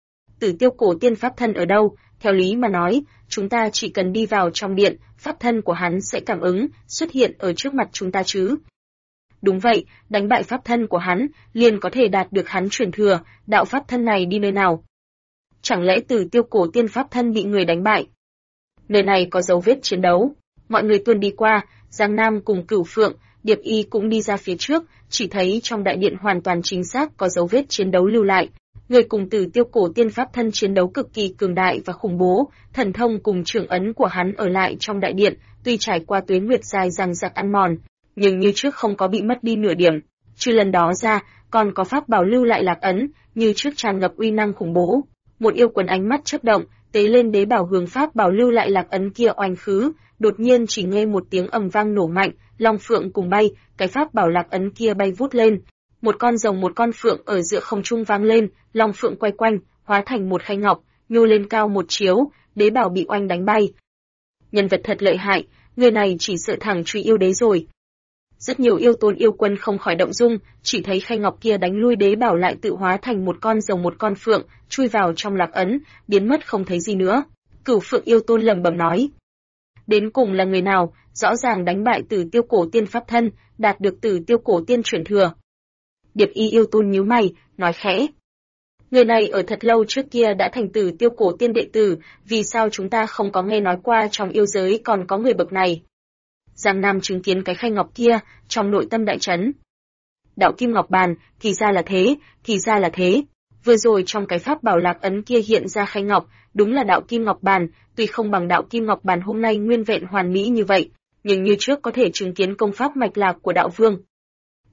S1: Tử Tiêu cổ tiên pháp thân ở đâu? Theo lý mà nói, chúng ta chỉ cần đi vào trong điện, pháp thân của hắn sẽ cảm ứng, xuất hiện ở trước mặt chúng ta chứ. Đúng vậy, đánh bại pháp thân của hắn, liền có thể đạt được hắn truyền thừa, đạo pháp thân này đi nơi nào? Chẳng lẽ Tử Tiêu cổ tiên pháp thân bị người đánh bại? Nơi này có dấu vết chiến đấu. Mọi người tuôn đi qua, Giang Nam cùng Cửu Phượng, Điệp Y cũng đi ra phía trước, chỉ thấy trong đại điện hoàn toàn chính xác có dấu vết chiến đấu lưu lại. Người cùng Tử Tiêu cổ tiên pháp thân chiến đấu cực kỳ cường đại và khủng bố, thần thông cùng trưởng ấn của hắn ở lại trong đại điện, tuy trải qua tuế nguyệt dài dằng dặc ăn mòn, nhưng như trước không có bị mất đi nửa điểm. Trừ lần đó ra, còn có pháp bảo lưu lại lạc ấn, như trước tràn ngập uy năng khủng bố. Một yêu quần ánh mắt chớp động, tế lên đế bảo hướng pháp bảo lưu lại lạc ấn kia oanh khứ, đột nhiên chỉ nghe một tiếng ầm vang nổ mạnh, long phượng cùng bay, cái pháp bảo lạc ấn kia bay vút lên. Một con rồng một con phượng ở giữa không trung vang lên, long phượng quay quanh, hóa thành một khay ngọc, nhô lên cao một chiếu, đế bảo bị oanh đánh bay. Nhân vật thật lợi hại, người này chỉ sợ thẳng truy yêu đế rồi. Rất nhiều yêu tôn yêu quân không khỏi động dung, chỉ thấy khay ngọc kia đánh lui đế bảo lại tự hóa thành một con rồng một con phượng, chui vào trong lạc ấn, biến mất không thấy gì nữa. Cửu Phượng yêu tôn lẩm bẩm nói: đến cùng là người nào, rõ ràng đánh bại Tử Tiêu cổ tiên pháp thân, đạt được Tử Tiêu cổ tiên chuyển thừa. Điệp Y yêu tôn nhíu mày, nói khẽ: người này ở thật lâu trước kia đã thành Tử Tiêu cổ tiên đệ tử, vì sao chúng ta không có nghe nói qua trong yêu giới còn có người bậc này? Giang Nam chứng kiến cái khay ngọc kia, trong nội tâm đại chấn. Đạo kim ngọc bàn, thì ra là thế, thì ra là thế. Vừa rồi trong cái pháp bảo lạc ấn kia hiện ra khay ngọc, đúng là đạo kim ngọc bàn, tuy không bằng đạo kim ngọc bàn hôm nay nguyên vẹn hoàn mỹ như vậy, nhưng như trước có thể chứng kiến công pháp mạch lạc của đạo vương.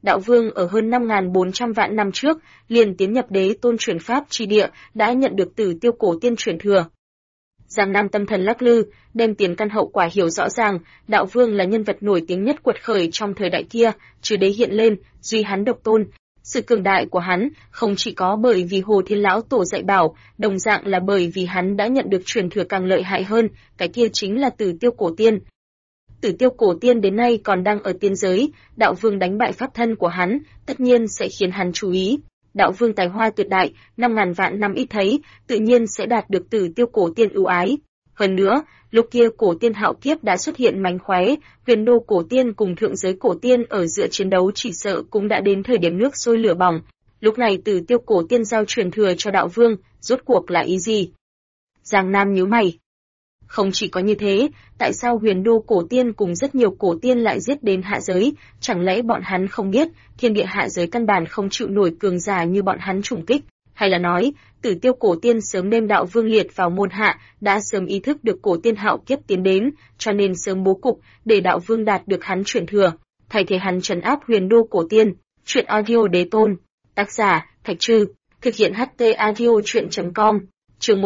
S1: Đạo Vương ở hơn 5.400 vạn năm trước, liền tiến nhập đế tôn chuyển pháp chi địa, đã nhận được Tử Tiêu cổ tiên truyền thừa. Giang Nam tâm thần lắc lư, đem tiền căn hậu quả hiểu rõ ràng, Đạo Vương là nhân vật nổi tiếng nhất quật khởi trong thời đại kia, trừ đế hiện lên, duy hắn độc tôn. Sự cường đại của hắn không chỉ có bởi vì Hồ Thiên Lão Tổ dạy bảo, đồng dạng là bởi vì hắn đã nhận được truyền thừa càng lợi hại hơn, cái kia chính là Tử Tiêu cổ tiên. Tử Tiêu cổ tiên đến nay còn đang ở tiên giới, Đạo Vương đánh bại pháp thân của hắn, tất nhiên sẽ khiến hắn chú ý. Đạo Vương tài hoa tuyệt đại, 5.000 vạn năm ít thấy, tự nhiên sẽ đạt được Tử Tiêu cổ tiên ưu ái. Hơn nữa, lúc kia cổ tiên hạo kiếp đã xuất hiện mánh khóe, Huyền Đô cổ tiên cùng thượng giới cổ tiên ở giữa chiến đấu chỉ sợ cũng đã đến thời điểm nước sôi lửa bỏng. Lúc này Tử Tiêu cổ tiên giao truyền thừa cho Đạo Vương, rốt cuộc là ý gì? Giang Nam nhíu mày. Không chỉ có như thế, tại sao Huyền Đô cổ tiên cùng rất nhiều cổ tiên lại giết đến hạ giới, chẳng lẽ bọn hắn không biết, thiên địa hạ giới căn bản không chịu nổi cường giả như bọn hắn trùng kích, hay là nói, Tử Tiêu cổ tiên sớm đem Đạo Vương liệt vào môn hạ, đã sớm ý thức được cổ tiên hạo kiếp tiến đến, cho nên sớm bố cục để Đạo Vương đạt được hắn truyền thừa, thay thế hắn trấn áp Huyền Đô cổ tiên. Truyện audio đế tôn, tác giả Thạch Trư, thực hiện HT audio truyện.com. Chương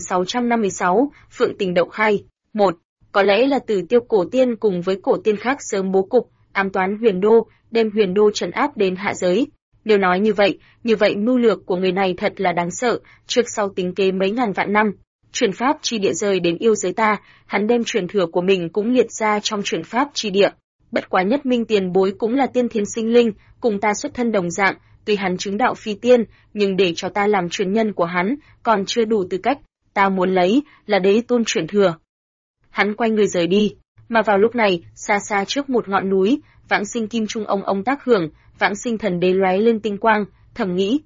S1: 1656, Phượng Tình Đậu Khai. 1. Có lẽ là Tử Tiêu cổ tiên cùng với cổ tiên khác sớm bố cục, ám toán Huyền Đô, đem Huyền Đô trấn áp đến hạ giới. Nếu nói như vậy mưu lược của người này thật là đáng sợ, trước sau tính kế mấy ngàn vạn năm. Truyền pháp chi địa rời đến yêu giới ta, hắn đem truyền thừa của mình cũng liệt ra trong truyền pháp chi địa. Bất quá Nhất Minh tiền bối cũng là tiên thiên sinh linh, cùng ta xuất thân đồng dạng, tuy hắn chứng đạo phi tiên, nhưng để cho ta làm truyền nhân của hắn, còn chưa đủ tư cách, ta muốn lấy là đế tôn truyền thừa. Hắn quay người rời đi, mà vào lúc này, xa xa trước một ngọn núi, Vãng Sinh Kim Trung ông tác hưởng, Vãng Sinh Thần Đế lóe lên tinh quang, thầm nghĩ.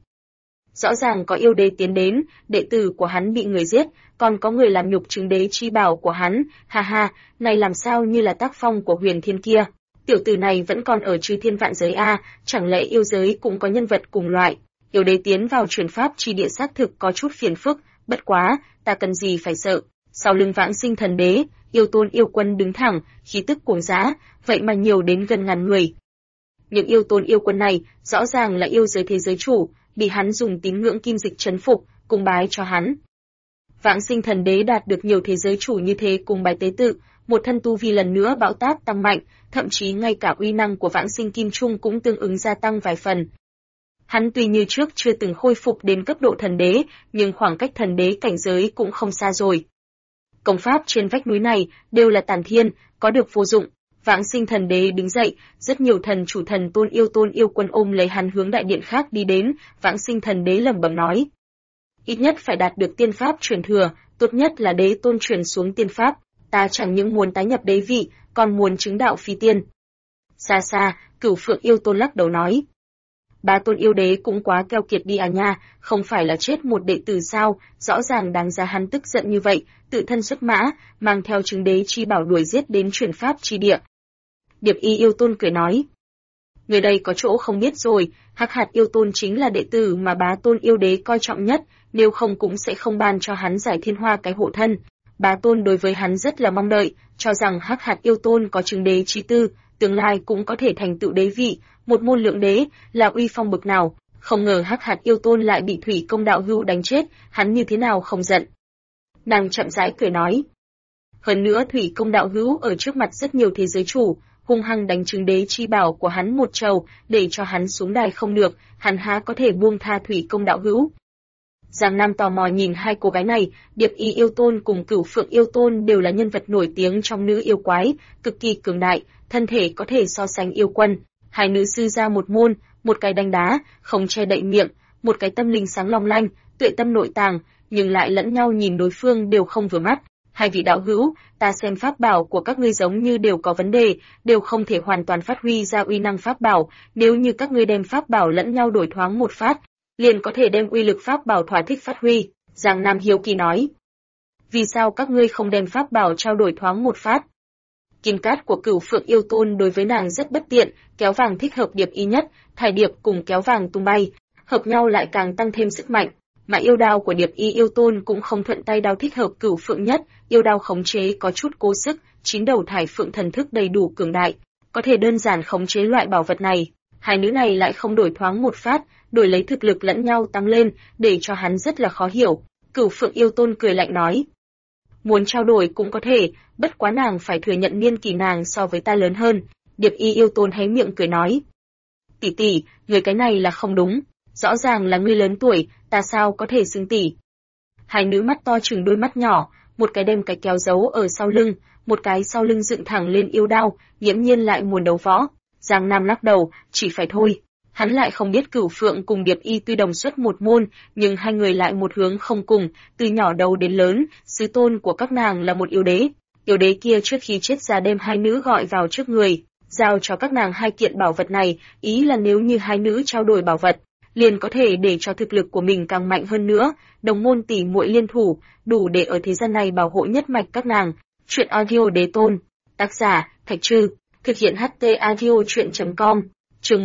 S1: Rõ ràng có yêu đế tiến đến, đệ tử của hắn bị người giết, còn có người làm nhục chứng đế chi bảo của hắn, ha ha, này làm sao như là tác phong của Huyền Thiên kia. Tiểu tử này vẫn còn ở chư thiên vạn giới a, chẳng lẽ yêu giới cũng có nhân vật cùng loại? Yêu đế tiến vào truyền pháp chi địa xác thực có chút phiền phức, bất quá, ta cần gì phải sợ. Sau lưng Vãng Sinh Thần Đế, yêu tôn yêu quân đứng thẳng, khí tức cuồng dã, vậy mà nhiều đến gần ngàn người. Những yêu tôn yêu quân này, rõ ràng là yêu giới thế giới chủ, bị hắn dùng tín ngưỡng kim dịch trấn phục, cung bái cho hắn. Vãng Sinh Thần Đế đạt được nhiều thế giới chủ như thế cùng bái tế tự, một thân tu vi lần nữa bão táp tăng mạnh, thậm chí ngay cả uy năng của Vãng Sinh Kim Trung cũng tương ứng gia tăng vài phần. Hắn tuy như trước chưa từng khôi phục đến cấp độ thần đế, nhưng khoảng cách thần đế cảnh giới cũng không xa rồi. Công pháp trên vách núi này đều là tản thiên, có được vô dụng. Vãng Sinh Thần Đế đứng dậy, rất nhiều thần chủ thần tôn yêu quân ôm lấy hắn hướng đại điện khác đi đến, Vãng Sinh Thần Đế lẩm bẩm nói. Ít nhất phải đạt được tiên pháp truyền thừa, tốt nhất là đế tôn truyền xuống tiên pháp, ta chẳng những muốn tái nhập đế vị, còn muốn chứng đạo phi tiên. Xa xa, Cửu Phượng yêu tôn lắc đầu nói. Ba tôn yêu đế cũng quá keo kiệt đi à nha, không phải là chết một đệ tử sao, rõ ràng đáng ra hắn tức giận như vậy, tự thân xuất mã, mang theo chứng đế chi bảo đuổi giết đến truyền pháp chi địa. Điệp Y yêu tôn cười nói. Người đây có chỗ không biết rồi, Hắc Hạt yêu tôn chính là đệ tử mà bá tôn yêu đế coi trọng nhất, nếu không cũng sẽ không ban cho hắn giải thiên hoa cái hộ thân. Bá tôn đối với hắn rất là mong đợi, cho rằng Hắc Hạt yêu tôn có chứng đế chi tư, tương lai cũng có thể thành tựu đế vị, một môn lượng đế, là uy phong bực nào. Không ngờ Hắc Hạt yêu tôn lại bị Thủy Công đạo hữu đánh chết, hắn như thế nào không giận. Nàng chậm rãi cười nói. Hơn nữa Thủy Công đạo hữu ở trước mặt rất nhiều thế giới chủ, hung hăng đánh chứng đế chi bảo của hắn một trầu, để cho hắn xuống đài không được, hắn há có thể buông tha Thủy Công đạo hữu. Giang Nam tò mò nhìn hai cô gái này, Điệp Y yêu tôn cùng Cửu Phượng yêu tôn đều là nhân vật nổi tiếng trong nữ yêu quái, cực kỳ cường đại, thân thể có thể so sánh yêu quân. Hai nữ sư ra một môn, một cái đánh đá, không che đậy miệng, một cái tâm linh sáng long lanh, tuệ tâm nội tàng, nhưng lại lẫn nhau nhìn đối phương đều không vừa mắt. Hai vị đạo hữu, ta xem pháp bảo của các ngươi giống như đều có vấn đề, đều không thể hoàn toàn phát huy ra uy năng pháp bảo, nếu như các ngươi đem pháp bảo lẫn nhau đổi thoáng một phát, liền có thể đem uy lực pháp bảo thỏa thích phát huy. Giang Nam hiếu kỳ nói. Vì sao các ngươi không đem pháp bảo trao đổi thoáng một phát? Kim cát của Cửu Phượng yêu tôn đối với nàng rất bất tiện, kéo vàng thích hợp Điệp Y nhất, thải điệp cùng kéo vàng tung bay, hợp nhau lại càng tăng thêm sức mạnh. Mà yêu đao của Điệp Y yêu tôn cũng không thuận tay đao thích hợp Cửu Phượng nhất, yêu đao khống chế có chút cố sức, chín đầu thải phượng thần thức đầy đủ cường đại, có thể đơn giản khống chế loại bảo vật này. Hai nữ này lại không đổi thoáng một phát, đổi lấy thực lực lẫn nhau tăng lên, để cho hắn rất là khó hiểu. Cửu Phượng Yêu Tôn cười lạnh nói, muốn trao đổi cũng có thể, bất quá nàng phải thừa nhận niên kỷ nàng so với ta lớn hơn. Điệp Y Yêu Tôn hé miệng cười nói, tỷ tỷ, người cái này là không đúng, rõ ràng là ngươi lớn tuổi, ta sao có thể xưng tỷ. Hai nữ mắt to trừng đôi mắt nhỏ, một cái đem cái kéo giấu ở sau lưng, một cái sau lưng dựng thẳng lên yêu đao, nghiễm nhiên lại muốn đấu võ. Giang Nam lắc đầu, chỉ phải thôi. Hắn lại không biết Cửu Phượng cùng Điệp Y tuy đồng xuất một môn, nhưng hai người lại một hướng không cùng, từ nhỏ đầu đến lớn, sứ tôn của các nàng là một yêu đế. Yêu đế kia trước khi chết ra đem hai nữ gọi vào trước người, giao cho các nàng hai kiện bảo vật này, ý là nếu như hai nữ trao đổi bảo vật, liền có thể để cho thực lực của mình càng mạnh hơn nữa, đồng môn tỷ muội liên thủ, đủ để ở thế gian này bảo hộ nhất mạch các nàng. Truyện audio Đế Tôn, tác giả Thạch Trư, thực hiện HT audio truyện.com. Chương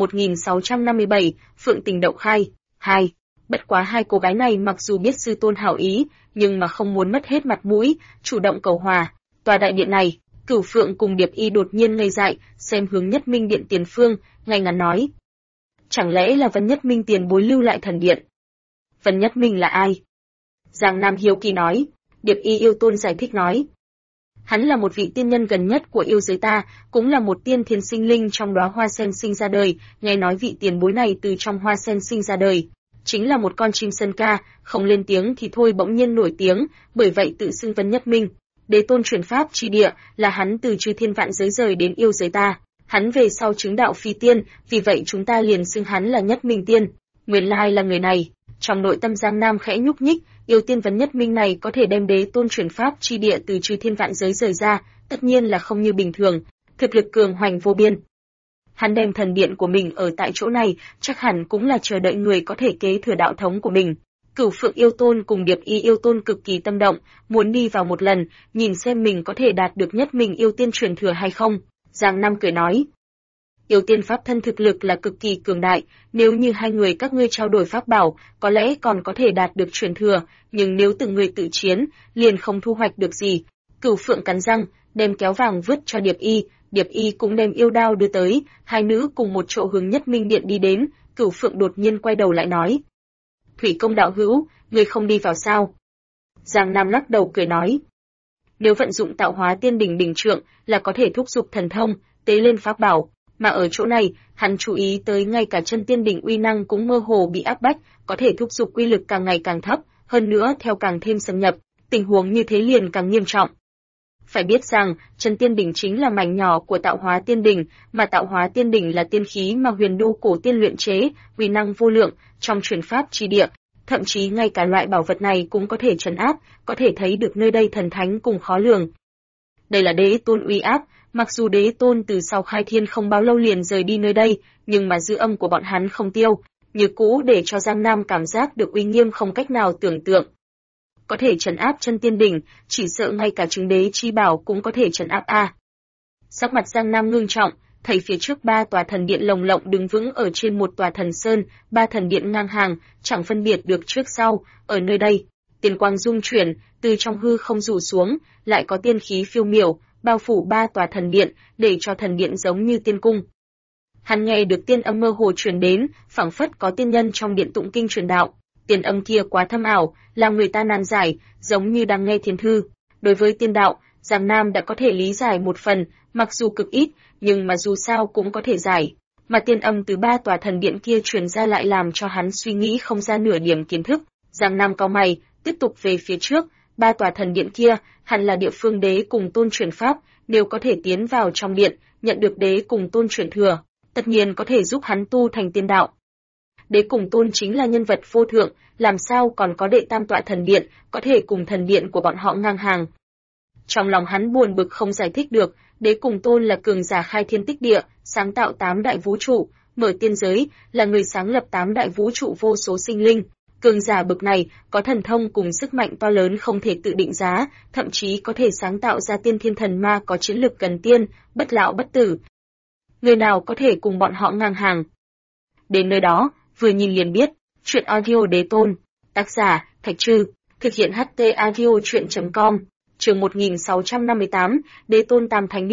S1: 1657, Phượng Tình Đậu Khai 2. Bất quá hai cô gái này mặc dù biết sư tôn hảo ý, nhưng mà không muốn mất hết mặt mũi, chủ động cầu hòa. Tòa đại điện này, Cửu Phượng cùng Điệp Y đột nhiên ngây dại, xem hướng Nhất Minh điện tiền phương, ngay ngắn nói: chẳng lẽ là Vân Nhất Minh tiền bối lưu lại thần điện? Vân Nhất Minh là ai? Giang Nam hiếu kỳ nói. Điệp Y Yêu Tôn giải thích nói: hắn là một vị tiên nhân gần nhất của yêu giới ta, cũng là một tiên thiên sinh linh trong đóa hoa sen sinh ra đời, nghe nói vị tiền bối này từ trong hoa sen sinh ra đời, chính là một con chim sơn ca, không lên tiếng thì thôi bỗng nhiên nổi tiếng, bởi vậy tự xưng Vân Nhất Minh. Đế tôn truyền pháp chi địa, là hắn từ chư thiên vạn giới rời đến yêu giới ta, hắn về sau chứng đạo phi tiên, vì vậy chúng ta liền xưng hắn là Nhất Minh tiên. Nguyên lai là người này. Trong nội tâm Giang Nam khẽ nhúc nhích, yêu tiên Vân Nhất Minh này có thể đem đế tôn truyền pháp chi địa từ chư thiên vạn giới rời ra, tất nhiên là không như bình thường, thực lực cường hoành vô biên. Hắn đem thần điện của mình ở tại chỗ này, chắc hẳn cũng là chờ đợi người có thể kế thừa đạo thống của mình. Cửu Phượng Yêu Tôn cùng Điệp Y Yêu Tôn cực kỳ tâm động, muốn đi vào một lần, nhìn xem mình có thể đạt được Nhất Minh yêu tiên truyền thừa hay không. Giang Nam cười nói: yêu tiên pháp thân thực lực là cực kỳ cường đại, nếu như hai người các ngươi trao đổi pháp bảo, có lẽ còn có thể đạt được truyền thừa, nhưng nếu từng người tự chiến, liền không thu hoạch được gì. Cửu Phượng cắn răng, đem kéo vàng vứt cho Điệp Y cũng đem yêu đao đưa tới, hai nữ cùng một chỗ hướng Nhất Minh điện đi đến. Cửu Phượng đột nhiên quay đầu lại nói: Thủy Công đạo hữu, ngươi không đi vào sao? Giang Nam lắc đầu cười nói: nếu vận dụng tạo hóa tiên đỉnh đỉnh trượng là có thể thúc giục thần thông, tế lên pháp bảo, mà ở chỗ này, hắn chú ý tới ngay cả chân tiên đỉnh uy năng cũng mơ hồ bị áp bách, có thể thúc giục quy lực càng ngày càng thấp, hơn nữa theo càng thêm xâm nhập, tình huống như thế liền càng nghiêm trọng. Phải biết rằng, chân tiên đỉnh chính là mảnh nhỏ của tạo hóa tiên đỉnh, mà tạo hóa tiên đỉnh là tiên khí mà Huyền Đô cổ tiên luyện chế, uy năng vô lượng, trong truyền pháp chi địa, thậm chí ngay cả loại bảo vật này cũng có thể trấn áp, có thể thấy được nơi đây thần thánh cùng khó lường. Đây là đế tôn uy áp, mặc dù đế tôn từ sau khai thiên không bao lâu liền rời đi nơi đây, nhưng mà dư âm của bọn hắn không tiêu, như cũ để cho Giang Nam cảm giác được uy nghiêm không cách nào tưởng tượng. Có thể trấn áp chân tiên đỉnh, chỉ sợ ngay cả chứng đế chi bảo cũng có thể trấn áp a. Sắc mặt Giang Nam ngưng trọng, thấy phía trước ba tòa thần điện lồng lộng đứng vững ở trên một tòa thần sơn, ba thần điện ngang hàng, chẳng phân biệt được trước sau, ở nơi đây, tiên quang dung chuyển, từ trong hư không rủ xuống, lại có tiên khí phiêu miểu, bao phủ ba tòa thần điện, để cho thần điện giống như tiên cung. Hắn nghe được tiên âm mơ hồ truyền đến, phảng phất có tiên nhân trong điện tụng kinh truyền đạo. Tiên âm kia quá thâm ảo, làm người ta nan giải, giống như đang nghe thiên thư. Đối với tiên đạo, Giang Nam đã có thể lý giải một phần, mặc dù cực ít, nhưng mà dù sao cũng có thể giải. Mà tiên âm từ ba tòa thần điện kia truyền ra lại làm cho hắn suy nghĩ không ra nửa điểm kiến thức. Giang Nam cau mày, tiếp tục về phía trước, ba tòa thần điện kia, hẳn là địa phương đế cùng tôn truyền pháp, nếu có thể tiến vào trong điện, nhận được đế cùng tôn truyền thừa, tất nhiên có thể giúp hắn tu thành tiên đạo. Đế cùng tôn chính là nhân vật vô thượng, làm sao còn có đệ tam tọa thần điện, có thể cùng thần điện của bọn họ ngang hàng. Trong lòng hắn buồn bực không giải thích được, đế cùng tôn là cường giả khai thiên tích địa, sáng tạo 8 đại vũ trụ, mở tiên giới, là người sáng lập 8 đại vũ trụ vô số sinh linh. Cường giả bực này, có thần thông cùng sức mạnh to lớn không thể tự định giá, thậm chí có thể sáng tạo ra tiên thiên thần ma có chiến lực gần tiên, bất lão bất tử. Người nào có thể cùng bọn họ ngang hàng? Đến nơi đó, vừa nhìn liền biết. Truyện audio Đế Tôn, tác giả Thạch Trư, thực hiện HT audio truyện.com. Chương 1658, Đế Tôn Tam Thánh Điện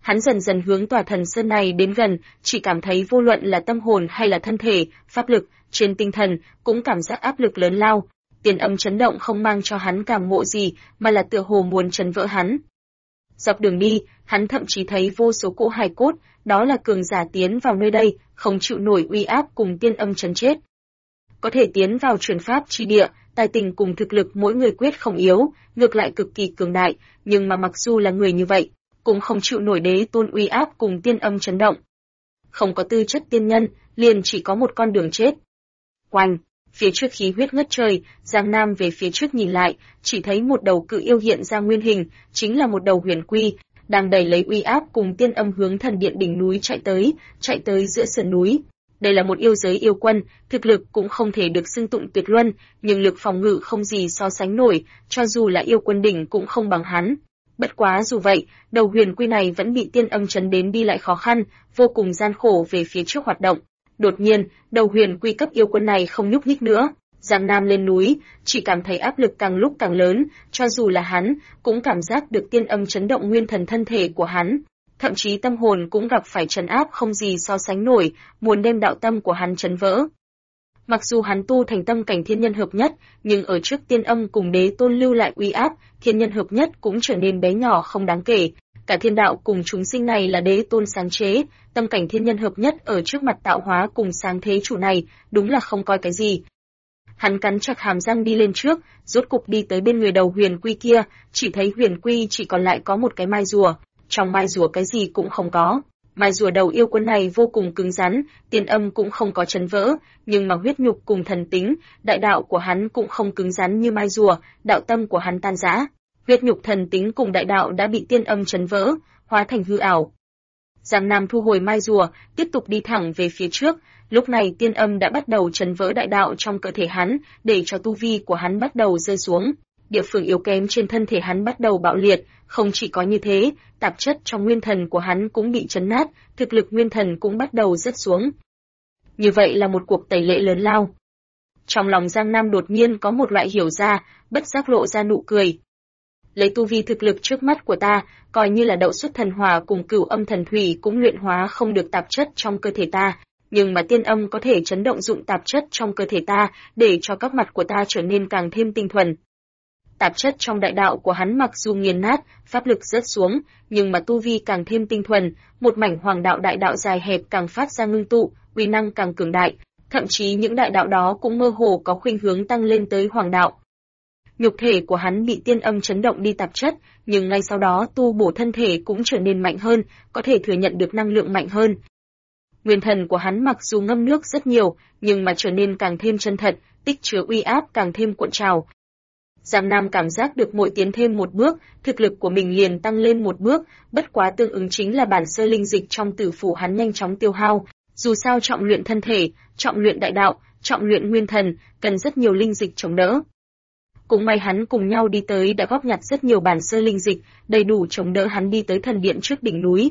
S1: Hắn dần dần hướng tòa thần sơn này đến gần, chỉ cảm thấy vô luận là tâm hồn hay là thân thể, pháp lực, trên tinh thần, cũng cảm giác áp lực lớn lao. Tiền âm chấn động không mang cho hắn cảm ngộ gì, mà là tựa hồ muốn chấn vỡ hắn. Dọc đường đi, hắn thậm chí thấy vô số cỗ hài cốt, đó là cường giả tiến vào nơi đây, không chịu nổi uy áp cùng tiên âm chấn chết. Có thể tiến vào truyền pháp chi địa, tài tình cùng thực lực mỗi người quyết không yếu, ngược lại cực kỳ cường đại, nhưng mà mặc dù là người như vậy, cũng không chịu nổi đế tôn uy áp cùng tiên âm chấn động. Không có tư chất tiên nhân, liền chỉ có một con đường chết. Oanh! Phía trước khí huyết ngất trời, Giang Nam về phía trước nhìn lại, chỉ thấy một đầu cự yêu hiện ra nguyên hình, chính là một đầu huyền quy, đang đẩy lấy uy áp cùng tiên âm hướng thần điện đỉnh núi chạy tới giữa sườn núi. Đây là một yêu giới yêu quân, thực lực cũng không thể được xưng tụng tuyệt luân, nhưng lực phòng ngự không gì so sánh nổi, cho dù là yêu quân đỉnh cũng không bằng hắn. Bất quá dù vậy, đầu huyền quy này vẫn bị tiên âm chấn đến đi lại khó khăn, vô cùng gian khổ về phía trước hoạt động. Đột nhiên, đầu huyền quy cấp yêu quân này không nhúc nhích nữa. Giang Nam lên núi, chỉ cảm thấy áp lực càng lúc càng lớn, cho dù là hắn, cũng cảm giác được tiên âm chấn động nguyên thần thân thể của hắn. Thậm chí tâm hồn cũng gặp phải trấn áp không gì so sánh nổi, muốn đem đạo tâm của hắn chấn vỡ. Mặc dù hắn tu thành tâm cảnh thiên nhân hợp nhất, nhưng ở trước tiên âm cùng đế tôn lưu lại uy áp, thiên nhân hợp nhất cũng trở nên bé nhỏ không đáng kể. Cả thiên đạo cùng chúng sinh này là đế tôn sáng chế, tâm cảnh thiên nhân hợp nhất ở trước mặt tạo hóa cùng sáng thế chủ này, đúng là không coi cái gì. Hắn cắn chặt hàm răng đi lên trước, rốt cục đi tới bên người đầu huyền quy kia, chỉ thấy huyền quy chỉ còn lại có một cái mai rùa, trong mai rùa cái gì cũng không có. Mai rùa đầu yêu quân này vô cùng cứng rắn, tiên âm cũng không có chấn vỡ, nhưng mà huyết nhục cùng thần tính, đại đạo của hắn cũng không cứng rắn như mai rùa, đạo tâm của hắn tan rã. Huyết nhục thần tính cùng đại đạo đã bị tiên âm chấn vỡ, hóa thành hư ảo. Giang Nam thu hồi mai rùa, tiếp tục đi thẳng về phía trước, lúc này tiên âm đã bắt đầu chấn vỡ đại đạo trong cơ thể hắn, để cho tu vi của hắn bắt đầu rơi xuống. Địa phương yếu kém trên thân thể hắn bắt đầu bạo liệt, không chỉ có như thế, tạp chất trong nguyên thần của hắn cũng bị chấn nát, thực lực nguyên thần cũng bắt đầu rớt xuống. Như vậy là một cuộc tẩy lễ lớn lao. Trong lòng Giang Nam đột nhiên có một loại hiểu ra, bất giác lộ ra nụ cười. Lấy tu vi thực lực trước mắt của ta, coi như là đậu xuất thần hỏa cùng cửu âm thần thủy cũng luyện hóa không được tạp chất trong cơ thể ta, nhưng mà tiên âm có thể chấn động dụng tạp chất trong cơ thể ta, để cho các mặt của ta trở nên càng thêm tinh thuần. Tạp chất trong đại đạo của hắn mặc dù nghiền nát, pháp lực rớt xuống, nhưng mà tu vi càng thêm tinh thuần, một mảnh hoàng đạo đại đạo dài hẹp càng phát ra ngưng tụ, uy năng càng cường đại, thậm chí những đại đạo đó cũng mơ hồ có khuynh hướng tăng lên tới hoàng đạo. Nhục thể của hắn bị tiên âm chấn động đi tạp chất, nhưng ngay sau đó tu bổ thân thể cũng trở nên mạnh hơn, có thể thừa nhận được năng lượng mạnh hơn. Nguyên thần của hắn mặc dù ngâm nước rất nhiều, nhưng mà trở nên càng thêm chân thật, tích chứa uy áp càng thêm cuộn trào. Giang Nam cảm giác được mỗi tiến thêm một bước, thực lực của mình liền tăng lên một bước, bất quá tương ứng chính là bản sơ linh dịch trong tử phủ hắn nhanh chóng tiêu hao. Dù sao trọng luyện thân thể, trọng luyện đại đạo, trọng luyện nguyên thần, cần rất nhiều linh dịch chống đỡ. Cũng may hắn cùng nhau đi tới đã góp nhặt rất nhiều bản sơ linh dịch, đầy đủ chống đỡ hắn đi tới thần điện trước đỉnh núi.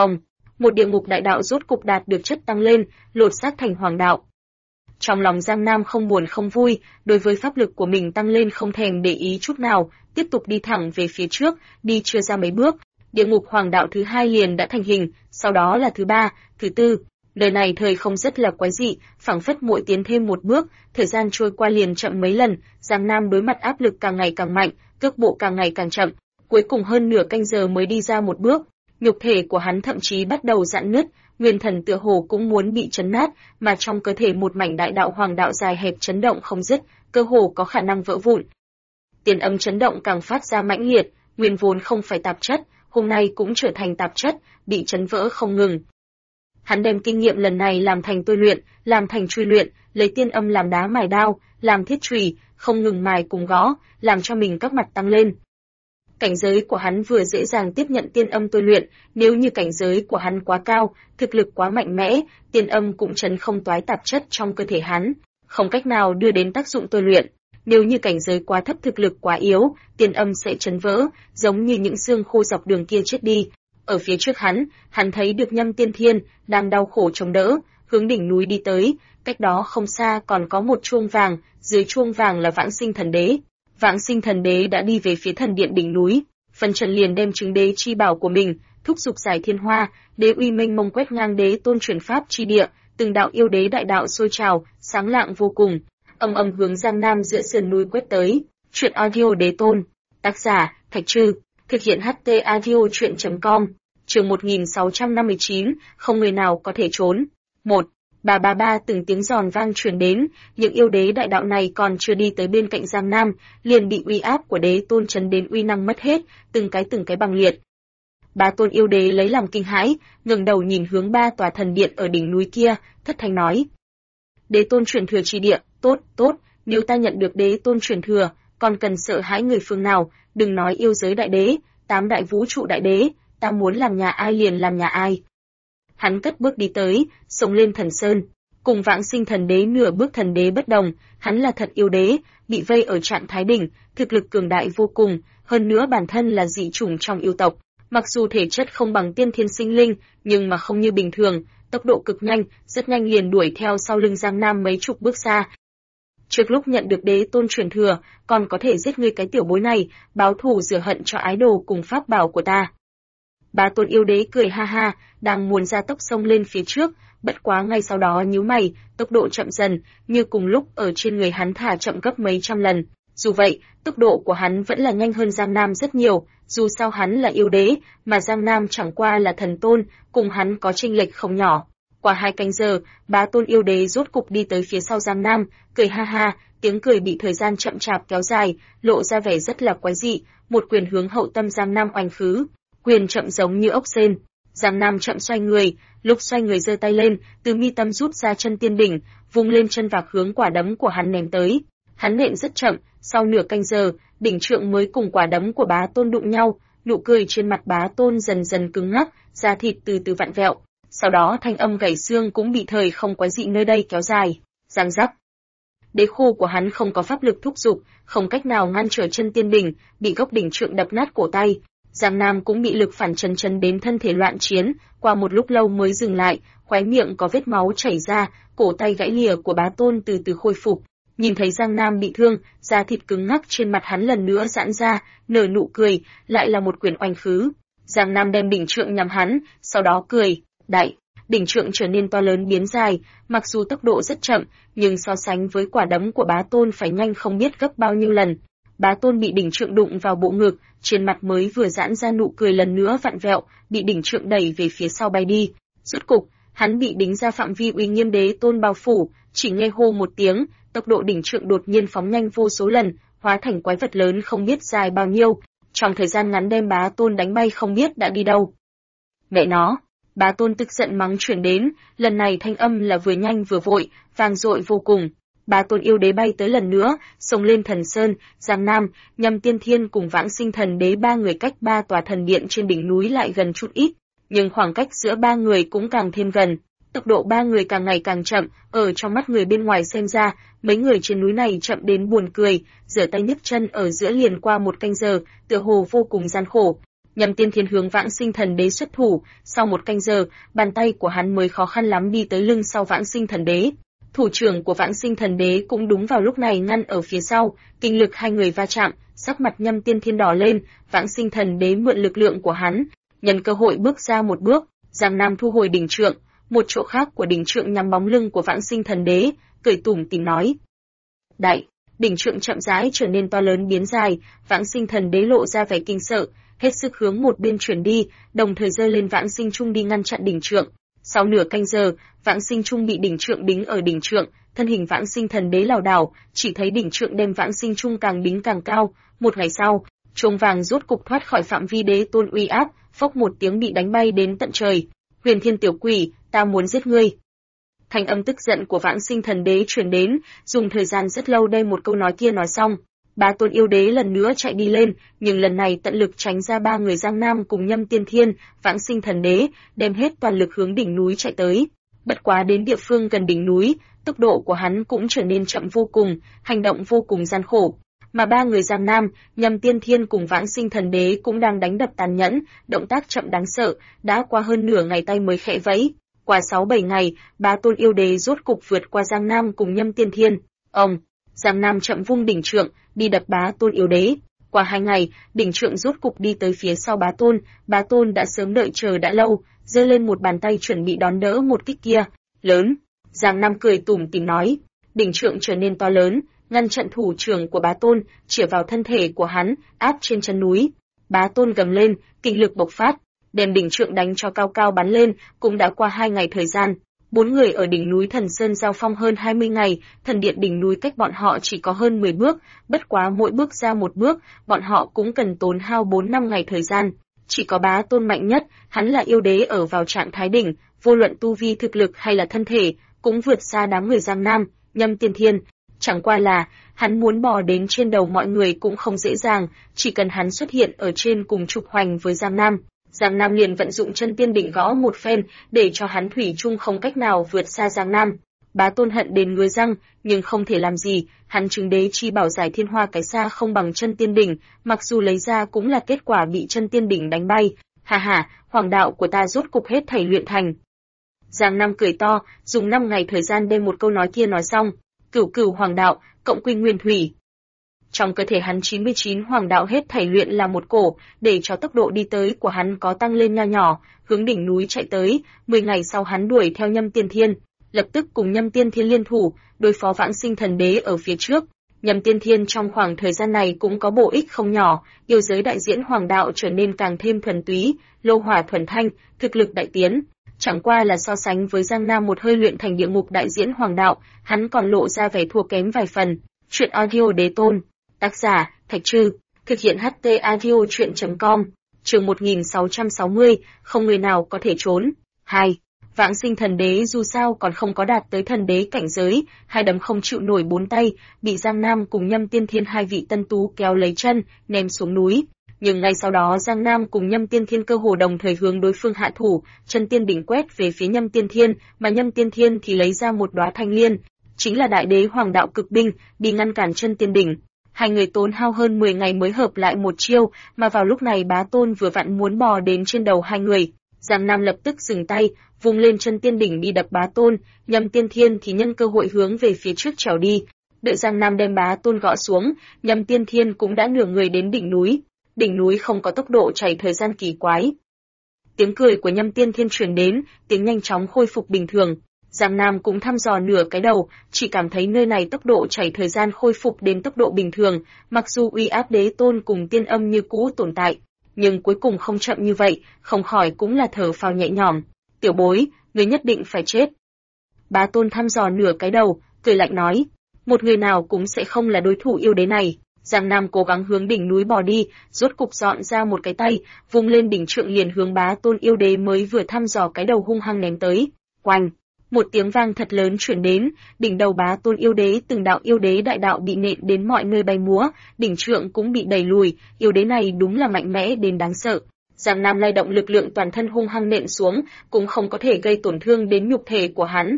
S1: Một địa ngục đại đạo rốt cục đạt được chất tăng lên, lột xác thành hoàng đạo. Trong lòng Giang Nam không buồn không vui, đối với pháp lực của mình tăng lên không thèm để ý chút nào, tiếp tục đi thẳng về phía trước, đi chưa ra mấy bước, địa ngục hoàng đạo thứ hai liền đã thành hình, sau đó là thứ ba, thứ tư. Đời này thời không rất là quái dị, phảng phất mỗi tiến thêm một bước, thời gian trôi qua liền chậm mấy lần, Giang Nam đối mặt áp lực càng ngày càng mạnh, cước bộ càng ngày càng chậm, cuối cùng hơn nửa canh giờ mới đi ra một bước. Nhục thể của hắn thậm chí bắt đầu rạn nứt, nguyên thần tựa hồ cũng muốn bị chấn nát, mà trong cơ thể một mảnh đại đạo hoàng đạo dài hẹp chấn động không dứt, cơ hồ có khả năng vỡ vụn. Tiền âm chấn động càng phát ra mãnh liệt, nguyên vốn không phải tạp chất, hôm nay cũng trở thành tạp chất, bị chấn vỡ không ngừng. Hắn đem kinh nghiệm lần này làm thành tôi luyện, làm thành truy luyện, lấy tiên âm làm đá mài đao, làm thiết chùy, không ngừng mài cùng gõ, làm cho mình các mặt tăng lên. Cảnh giới của hắn vừa dễ dàng tiếp nhận tiên âm tôi luyện, nếu như cảnh giới của hắn quá cao, thực lực quá mạnh mẽ, tiên âm cũng chấn không toái tạp chất trong cơ thể hắn, không cách nào đưa đến tác dụng tôi luyện. Nếu như cảnh giới quá thấp thực lực quá yếu, tiên âm sẽ chấn vỡ, giống như những xương khô dọc đường kia chết đi. Ở phía trước hắn thấy được Nhâm Tiên Thiên đang đau khổ chống đỡ, hướng đỉnh núi đi tới, cách đó không xa còn có một chuông vàng, dưới chuông vàng là Vãng Sinh Thần Đế. Vãng Sinh Thần Đế đã đi về phía thần điện đỉnh núi, phân trần liền đem chứng đế chi bảo của mình, thúc giục giải thiên hoa, đế uy mênh mông quét ngang đế tôn truyền pháp chi địa, từng đạo yêu đế đại đạo sôi trào, sáng lạng vô cùng, ầm ầm hướng Giang Nam giữa sườn núi quét tới. Truyện audio đế tôn, tác giả Thạch Trư, thực hiện HT audio truyện.com. Chương 1659, không người nào có thể trốn. 1. Ba từng tiếng giòn vang truyền đến, những yêu đế đại đạo này còn chưa đi tới bên cạnh Giang Nam, liền bị uy áp của đế tôn chấn đến uy năng mất hết, từng cái băng liệt. Ba tôn yêu đế lấy làm kinh hãi, ngẩng đầu nhìn hướng ba tòa thần điện ở đỉnh núi kia, thất thanh nói: Đế tôn truyền thừa chi địa, tốt, nếu ta nhận được đế tôn truyền thừa, còn cần sợ hãi người phương nào, đừng nói yêu giới đại đế, 8 đại vũ trụ đại đế, ta muốn làm nhà ai liền làm nhà ai. Hắn cất bước đi tới, sống lên thần sơn, cùng Vãng Sinh thần đế nửa bước thần đế bất đồng, hắn là thật yêu đế, bị vây ở trạng thái đỉnh, thực lực cường đại vô cùng, hơn nữa bản thân là dị chủng trong yêu tộc, mặc dù thể chất không bằng tiên thiên sinh linh, nhưng mà không như bình thường, tốc độ cực nhanh, rất nhanh liền đuổi theo sau lưng Giang Nam mấy chục bước xa. Trước lúc nhận được đế tôn truyền thừa, còn có thể giết ngươi cái tiểu bối này, báo thù rửa hận cho ái đồ cùng pháp bảo của ta. Ba tôn yêu đế cười ha ha, đang muốn ra tốc xông lên phía trước, bất quá ngay sau đó nhíu mày, tốc độ chậm dần, như cùng lúc ở trên người hắn thả chậm gấp mấy trăm lần. Dù vậy, tốc độ của hắn vẫn là nhanh hơn Giang Nam rất nhiều, dù sao hắn là yêu đế, mà Giang Nam chẳng qua là thần tôn, cùng hắn có chênh lệch không nhỏ. Qua 2 canh giờ, ba tôn yêu đế rốt cục đi tới phía sau Giang Nam, cười ha ha, tiếng cười bị thời gian chậm chạp kéo dài, lộ ra vẻ rất là quái dị, một quyền hướng hậu tâm Giang Nam oanh khứ. Quyền chậm giống như ốc sên. Giang Nam chậm xoay người, lúc xoay người giơ tay lên, từ mi tâm rút ra chân tiên đỉnh, vung lên chân vạc hướng quả đấm của hắn ném tới. Hắn nện rất chậm, sau nửa canh giờ, đỉnh trượng mới cùng quả đấm của bá tôn đụng nhau, nụ cười trên mặt bá tôn dần dần cứng ngắc, da thịt từ từ vặn vẹo. Sau đó thanh âm gãy xương cũng bị thời không quái dị nơi đây kéo dài, răng rắc. Đế khô của hắn không có pháp lực thúc giục, không cách nào ngăn trở chân tiên đỉnh, bị gốc đỉnh trượng đập nát cổ tay. Giang Nam cũng bị lực phản chấn đến thân thể loạn chiến, qua một lúc lâu mới dừng lại, khóe miệng có vết máu chảy ra, cổ tay gãy lìa của bá tôn từ từ khôi phục. Nhìn thấy Giang Nam bị thương, da thịt cứng ngắc trên mặt hắn lần nữa giãn ra, nở nụ cười, lại là một quyền oanh khứ. Giang Nam đem đỉnh trượng nhắm hắn, sau đó cười, đại, đỉnh trượng trở nên to lớn biến dài, mặc dù tốc độ rất chậm, nhưng so sánh với quả đấm của bá tôn phải nhanh không biết gấp bao nhiêu lần. Bá tôn bị đỉnh trượng đụng vào bộ ngực, trên mặt mới vừa giãn ra nụ cười lần nữa vặn vẹo, bị đỉnh trượng đẩy về phía sau bay đi. Rốt cục, hắn bị đính ra phạm vi uy nghiêm đế tôn bao phủ, chỉ nghe hô một tiếng, tốc độ đỉnh trượng đột nhiên phóng nhanh vô số lần, hóa thành quái vật lớn không biết dài bao nhiêu, trong thời gian ngắn đem bá tôn đánh bay không biết đã đi đâu. Mẹ nó! Bá tôn tức giận mắng truyền đến, lần này thanh âm là vừa nhanh vừa vội, vang dội vô cùng. Ba tôn yêu đế bay tới lần nữa, xông lên thần sơn, Giang Nam, Nhâm Tiên Thiên cùng Vãng Sinh thần đế ba người cách ba tòa thần điện trên đỉnh núi lại gần chút ít, nhưng khoảng cách giữa ba người cũng càng thêm gần. Tốc độ ba người càng ngày càng chậm, ở trong mắt người bên ngoài xem ra, mấy người trên núi này chậm đến buồn cười, giở tay nhấc chân ở giữa liền qua 1 canh giờ, tựa hồ vô cùng gian khổ. Nhâm Tiên Thiên hướng Vãng Sinh thần đế xuất thủ, sau 1 canh giờ, bàn tay của hắn mới khó khăn lắm đi tới lưng sau Vãng Sinh thần đế. Thủ trưởng của Vãng Sinh thần đế cũng đúng vào lúc này ngăn ở phía sau, kinh lực hai người va chạm, sắc mặt Nhâm Tiên Thiên đỏ lên, Vãng Sinh thần đế mượn lực lượng của hắn, nhân cơ hội bước ra một bước, Giang Nam thu hồi đỉnh trượng, một chỗ khác của đỉnh trượng nhắm bóng lưng của Vãng Sinh thần đế, cười tủm tỉm nói: "Đại." Đỉnh trượng chậm rãi trở nên to lớn biến dài, Vãng Sinh thần đế lộ ra vẻ kinh sợ, hết sức hướng một bên chuyển đi, đồng thời giơ lên Vãng Sinh Trung đi ngăn chặn đỉnh trượng. Sau nửa canh giờ, Vãng Sinh Trung bị đỉnh trượng đính ở đỉnh trượng, thân hình Vãng Sinh thần đế lảo đảo, chỉ thấy đỉnh trượng đem Vãng Sinh Trung càng đính càng cao. Một ngày sau, chuông vàng rốt cục thoát khỏi phạm vi đế tôn uy áp, phốc một tiếng bị đánh bay đến tận trời. "Huyền Thiên tiểu quỷ, ta muốn giết ngươi." Thanh âm tức giận của Vãng Sinh thần đế truyền đến, dùng thời gian rất lâu đem một câu nói kia nói xong. Ba tôn yêu đế lần nữa chạy đi lên, nhưng lần này tận lực tránh ra ba người Giang Nam cùng Nhâm Tiên Thiên, Vãng Sinh thần đế, đem hết toàn lực hướng đỉnh núi chạy tới. Bất quá đến địa phương gần đỉnh núi, tốc độ của hắn cũng trở nên chậm vô cùng, hành động vô cùng gian khổ. Mà ba người Giang Nam, Nhâm Tiên Thiên cùng Vãng Sinh thần đế cũng đang đánh đập tàn nhẫn, động tác chậm đáng sợ, đã qua hơn nửa ngày tay mới khẽ vẫy. Qua 6-7 ngày, ba tôn yêu đế rốt cục vượt qua Giang Nam cùng Nhâm Tiên Thiên. Giang Nam chậm vung đỉnh trượng, đi đập bá tôn yêu đế. Qua 2 ngày, đỉnh trượng rốt cục đi tới phía sau Bá Tôn đã sớm đợi chờ đã lâu, giơ lên một bàn tay chuẩn bị đón đỡ một kích kia. Lớn, Giang Nam cười tủm tỉm nói, đỉnh trượng trở nên to lớn, ngăn chặn thủ trưởng của Bá Tôn, chĩa vào thân thể của hắn, áp trên chân núi. Bá Tôn gầm lên, kinh lực bộc phát, đem đỉnh trượng đánh cho cao cao bắn lên. Cũng đã qua 2 ngày thời gian, 4 người ở đỉnh núi Thần Sơn giao phong hơn 20 ngày, thần điện đỉnh núi cách bọn họ chỉ có hơn 10 bước, bất quá mỗi bước ra một bước, bọn họ cũng cần tốn hao 4-5 ngày thời gian. Chỉ có Bá Tôn mạnh nhất, hắn là yêu đế ở vào trạng thái đỉnh, vô luận tu vi thực lực hay là thân thể, cũng vượt xa đám người Giang Nam, Nhâm Tiên Thiên. Chẳng qua là, hắn muốn bò đến trên đầu mọi người cũng không dễ dàng, chỉ cần hắn xuất hiện ở trên cùng trục hoành với Giang Nam liền vận dụng chân tiên đỉnh gõ một phen, để cho hắn thủy chung không cách nào vượt xa Giang Nam. Bá Tôn hận đến ngứa răng, nhưng không thể làm gì, hắn chứng đế chi bảo giải thiên hoa cái xa không bằng chân tiên đỉnh, mặc dù lấy ra cũng là kết quả bị chân tiên đỉnh đánh bay. Hà hà, hoàng đạo của ta rốt cục hết thảy luyện thành. Giang Nam cười to, dùng 5 ngày thời gian đem một câu nói kia nói xong. Cửu hoàng đạo, cộng quy nguyên thủy. Trong cơ thể hắn 99 hoàng đạo hết thảy luyện là một cổ, để cho tốc độ đi tới của hắn có tăng lên nho nhỏ, hướng đỉnh núi chạy tới. 10 ngày sau hắn đuổi theo Nhâm Tiên Thiên, lập tức cùng Nhâm Tiên Thiên liên thủ, đối phó Vãng Sinh Thần Đế ở phía trước. Nhâm Tiên Thiên trong khoảng thời gian này cũng có bổ ích không nhỏ, yêu giới đại diễn hoàng đạo trở nên càng thêm thuần túy, lô hỏa thuần thanh, thực lực đại tiến. Chẳng qua là so sánh với Giang Nam một hơi luyện thành địa ngục đại diễn hoàng đạo, hắn còn lộ ra vẻ thua kém vài phần. Chuyện audio đế tôn. Tác giả, Thạch Trư. Thực hiện HT audio chuyện.com. Chương 1660, không người nào có thể trốn. 2. Vãng Sinh Thần Đế dù sao còn không có đạt tới thần đế cảnh giới, hai đấm không chịu nổi bốn tay, bị Giang Nam cùng Nhâm Tiên Thiên hai vị tân tú kéo lấy chân, ném xuống núi. Nhưng ngay sau đó Giang Nam cùng Nhâm Tiên Thiên cơ hồ đồng thời hướng đối phương hạ thủ, chân tiên đỉnh quét về phía Nhâm Tiên Thiên, mà Nhâm Tiên Thiên thì lấy ra một đóa thanh liên, chính là đại đế hoàng đạo cực binh, đi ngăn cản chân tiên đỉnh. Hai người tốn hao hơn 10 ngày mới hợp lại một chiêu, mà vào lúc này Bá Tôn vừa vặn muốn bò đến trên đầu hai người. Giang Nam lập tức dừng tay, vung lên chân tiên đỉnh đi đập Bá Tôn, Nhâm Tiên Thiên thì nhân cơ hội hướng về phía trước trèo đi. Đợi Giang Nam đem Bá Tôn gõ xuống, Nhâm Tiên Thiên cũng đã nửa người đến đỉnh núi. Đỉnh núi không có tốc độ chảy thời gian kỳ quái. Tiếng cười của Nhâm Tiên Thiên truyền đến, tiếng nhanh chóng khôi phục bình thường. Giang Nam cũng thăm dò nửa cái đầu, chỉ cảm thấy nơi này tốc độ chảy thời gian khôi phục đến tốc độ bình thường, mặc dù uy áp đế tôn cùng tiên âm như cũ tồn tại, nhưng cuối cùng không chậm như vậy, không khỏi cũng là thở phào nhẹ nhõm. Tiểu bối, người nhất định phải chết. Bá Tôn thăm dò nửa cái đầu, cười lạnh nói, một người nào cũng sẽ không là đối thủ yêu đế này. Giang Nam cố gắng hướng đỉnh núi bò đi, rốt cục dọn ra một cái tay, vung lên đỉnh trượng liền hướng Bá Tôn yêu đế mới vừa thăm dò cái đầu hung hăng ném tới. Oanh! Một tiếng vang thật lớn truyền đến, đỉnh đầu Bá Tôn yêu đế từng đạo yêu đế đại đạo bị nện đến mọi nơi bay múa, đỉnh trượng cũng bị đẩy lùi, yêu đế này đúng là mạnh mẽ đến đáng sợ. Giang Nam lay động lực lượng toàn thân hung hăng nện xuống, cũng không có thể gây tổn thương đến nhục thể của hắn.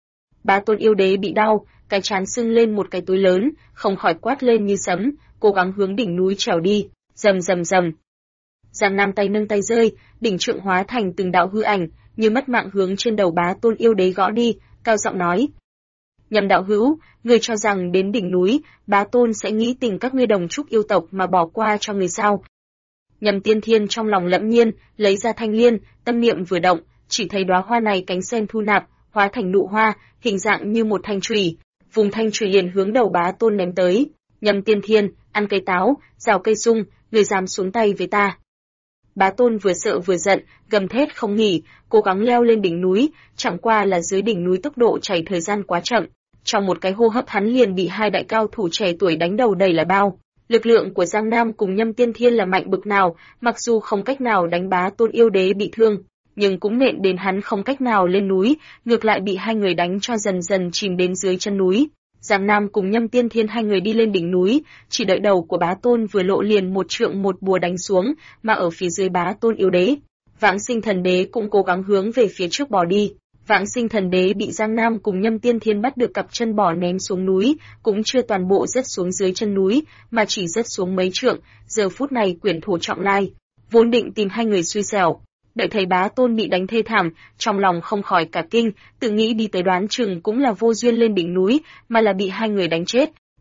S1: Bá Tôn yêu đế bị đau, cái trán sưng lên một cái túi lớn, không khỏi quát lên như sấm, cố gắng hướng đỉnh núi trèo đi, rầm rầm rầm. Giang Nam tay nâng tay rơi, đỉnh trượng hóa thành từng đạo hư ảnh, như mất mạng hướng trên đầu Bá Tôn yêu đế gõ đi, cao giọng nói: Nhâm đạo hữu, ngươi cho rằng đến đỉnh núi, Bá Tôn sẽ nghĩ tình các ngươi đồng trúc yêu tộc mà bỏ qua cho người sao? Nhâm Tiên Thiên trong lòng lẫm nhiên, lấy ra thanh liên, tâm niệm vừa động, chỉ thấy đóa hoa này cánh sen thu nạp, hóa thành nụ hoa, hình dạng như một thanh chùy, vùng thanh chùy liền hướng đầu Bá Tôn ném tới. Nhâm Tiên Thiên, ăn cây táo, rào cây sung, người dám xuống tay với ta? Bá Tôn vừa sợ vừa giận, gầm thét không nghỉ, cố gắng leo lên đỉnh núi, chẳng qua là dưới đỉnh núi tốc độ chảy thời gian quá chậm, trong một cái hô hấp hắn liền bị hai đại cao thủ trẻ tuổi đánh đầu đầy là bao. Lực lượng của Giang Nam cùng Nhâm Tiên Thiên là mạnh bực nào, mặc dù không cách nào đánh Bá Tôn yêu đế bị thương, nhưng cũng nện đến hắn không cách nào lên núi, ngược lại bị hai người đánh cho dần dần chìm đến dưới chân núi. Giang Nam cùng Nhâm Tiên Thiên hai người đi lên đỉnh núi, chỉ đợi đầu của Bá Tôn vừa lộ liền một trượng một búa đánh xuống, mà ở phía dưới Bá Tôn yêu đế, Vãng Sinh Thần Đế cũng cố gắng hướng về phía trước bò đi. Vãng Sinh Thần Đế bị Giang Nam cùng Nhâm Tiên Thiên bắt được cặp chân bò ném xuống núi, cũng chưa toàn bộ rớt xuống dưới chân núi, mà chỉ rớt xuống mấy trượng. Giờ phút này Quyển Thổ Trọng Lai vốn định tìm hai người xui xẻo, đợi thấy Bá Tôn bị đánh thê thảm, trong lòng không khỏi cả kinh, tự nghĩ đi tới đoán chừng cũng là vô duyên lên đỉnh núi, mà là bị hai người đánh chết.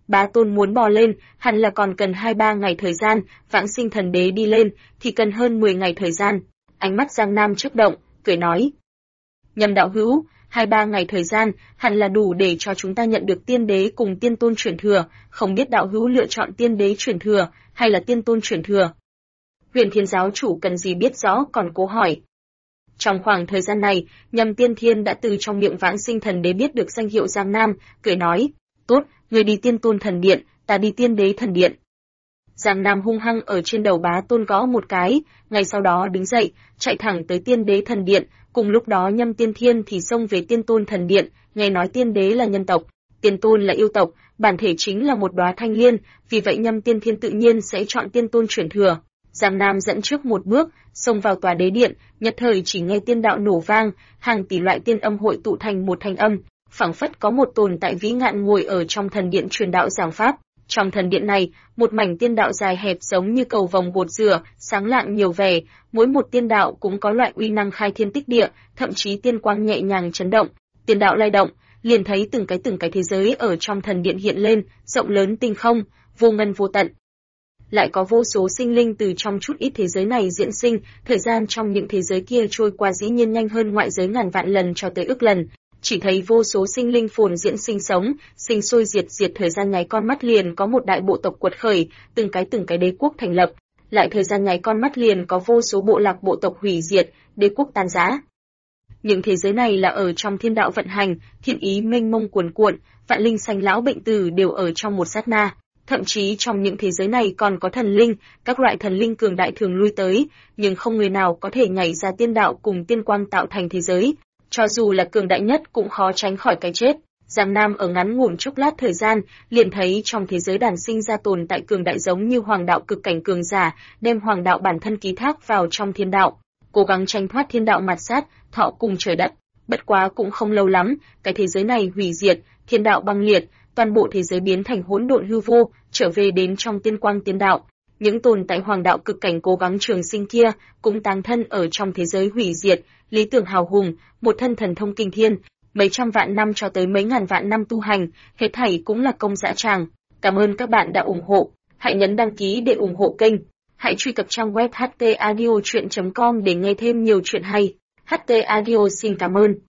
S1: Bá Tôn muốn bò lên, hẳn là còn cần 2-3 ngày thời gian, Vãng Sinh Thần Đế đi lên, thì cần hơn 10 ngày thời gian. Ánh mắt Giang Nam chớp động, cười nói. Nhâm đạo hữu, 2-3 ngày thời gian, hẳn là đủ để cho chúng ta nhận được tiên đế cùng tiên tôn chuyển thừa, không biết đạo hữu lựa chọn tiên đế chuyển thừa, hay là tiên tôn chuyển thừa. Huyền Thiên giáo chủ cần gì biết rõ còn cố hỏi. Trong khoảng thời gian này, Nhâm Tiên Thiên đã từ trong miệng Vãng Sinh Thần Đế biết được danh hiệu Giang Nam, cười nói, tốt, người đi tiên tôn thần điện, ta đi tiên đế thần điện. Giang Nam hung hăng ở trên đầu Bá Tôn gõ một cái, ngay sau đó đứng dậy, chạy thẳng tới tiên đế thần điện, cùng lúc đó Nhâm Tiên Thiên thì xông về tiên tôn thần điện, nghe nói tiên đế là nhân tộc, tiên tôn là yêu tộc, bản thể chính là một đóa thanh liên, vì vậy Nhâm Tiên Thiên tự nhiên sẽ chọn tiên tôn chuyển thừa. Giang Nam dẫn trước một bước, xông vào tòa đế điện, nhất thời chỉ nghe tiên đạo nổ vang, hàng tỷ loại tiên âm hội tụ thành một thanh âm, phảng phất có một tồn tại vĩ ngạn ngồi ở trong thần điện truyền đạo giảng pháp. Trong thần điện này, một mảnh tiên đạo dài hẹp giống như cầu vồng bột dừa, sáng lạng nhiều vẻ, mỗi một tiên đạo cũng có loại uy năng khai thiên tích địa, thậm chí tiên quang nhẹ nhàng chấn động. Tiên đạo lay động, liền thấy từng cái thế giới ở trong thần điện hiện lên, rộng lớn tinh không, vô ngân vô tận. Lại có vô số sinh linh từ trong chút ít thế giới này diễn sinh, thời gian trong những thế giới kia trôi qua dĩ nhiên nhanh hơn ngoại giới ngàn vạn lần cho tới ức lần. Chỉ thấy vô số sinh linh phồn diễn sinh sống, sinh sôi diệt thời gian nháy con mắt liền có một đại bộ tộc quật khởi, từng cái đế quốc thành lập, lại thời gian nháy con mắt liền có vô số bộ lạc bộ tộc hủy diệt, đế quốc tan rã. Những thế giới này là ở trong thiên đạo vận hành, thiên ý mênh mông cuồn cuộn, vạn linh sanh lão bệnh tử đều ở trong một sát na. Thậm chí trong những thế giới này còn có thần linh, các loại thần linh cường đại thường lui tới, nhưng không người nào có thể nhảy ra tiên đạo cùng tiên quang tạo thành thế giới. Cho dù là cường đại nhất cũng khó tránh khỏi cái chết. Giang Nam ở ngắn ngủn chốc lát thời gian, liền thấy trong thế giới đàn sinh ra tồn tại cường đại giống như hoàng đạo cực cảnh cường giả, đem hoàng đạo bản thân ký thác vào trong thiên đạo, cố gắng tranh thoát thiên đạo mạt sát, thọ cùng trời đất. Bất quá cũng không lâu lắm, cái thế giới này hủy diệt, thiên đạo băng liệt, toàn bộ thế giới biến thành hỗn độn hư vô, trở về đến trong tiên quang tiên đạo. Những tồn tại hoàng đạo cực cảnh cố gắng trường sinh kia cũng táng thân ở trong thế giới hủy diệt, lý tưởng hào hùng, một thân thần thông kinh thiên, mấy trăm vạn năm cho tới mấy ngàn vạn năm tu hành, hết thảy cũng là công dã tràng. Cảm ơn các bạn đã ủng hộ, hãy nhấn đăng ký để ủng hộ kênh, hãy truy cập trang web htaudio.com để nghe thêm nhiều chuyện hay. HT Audio xin cảm ơn.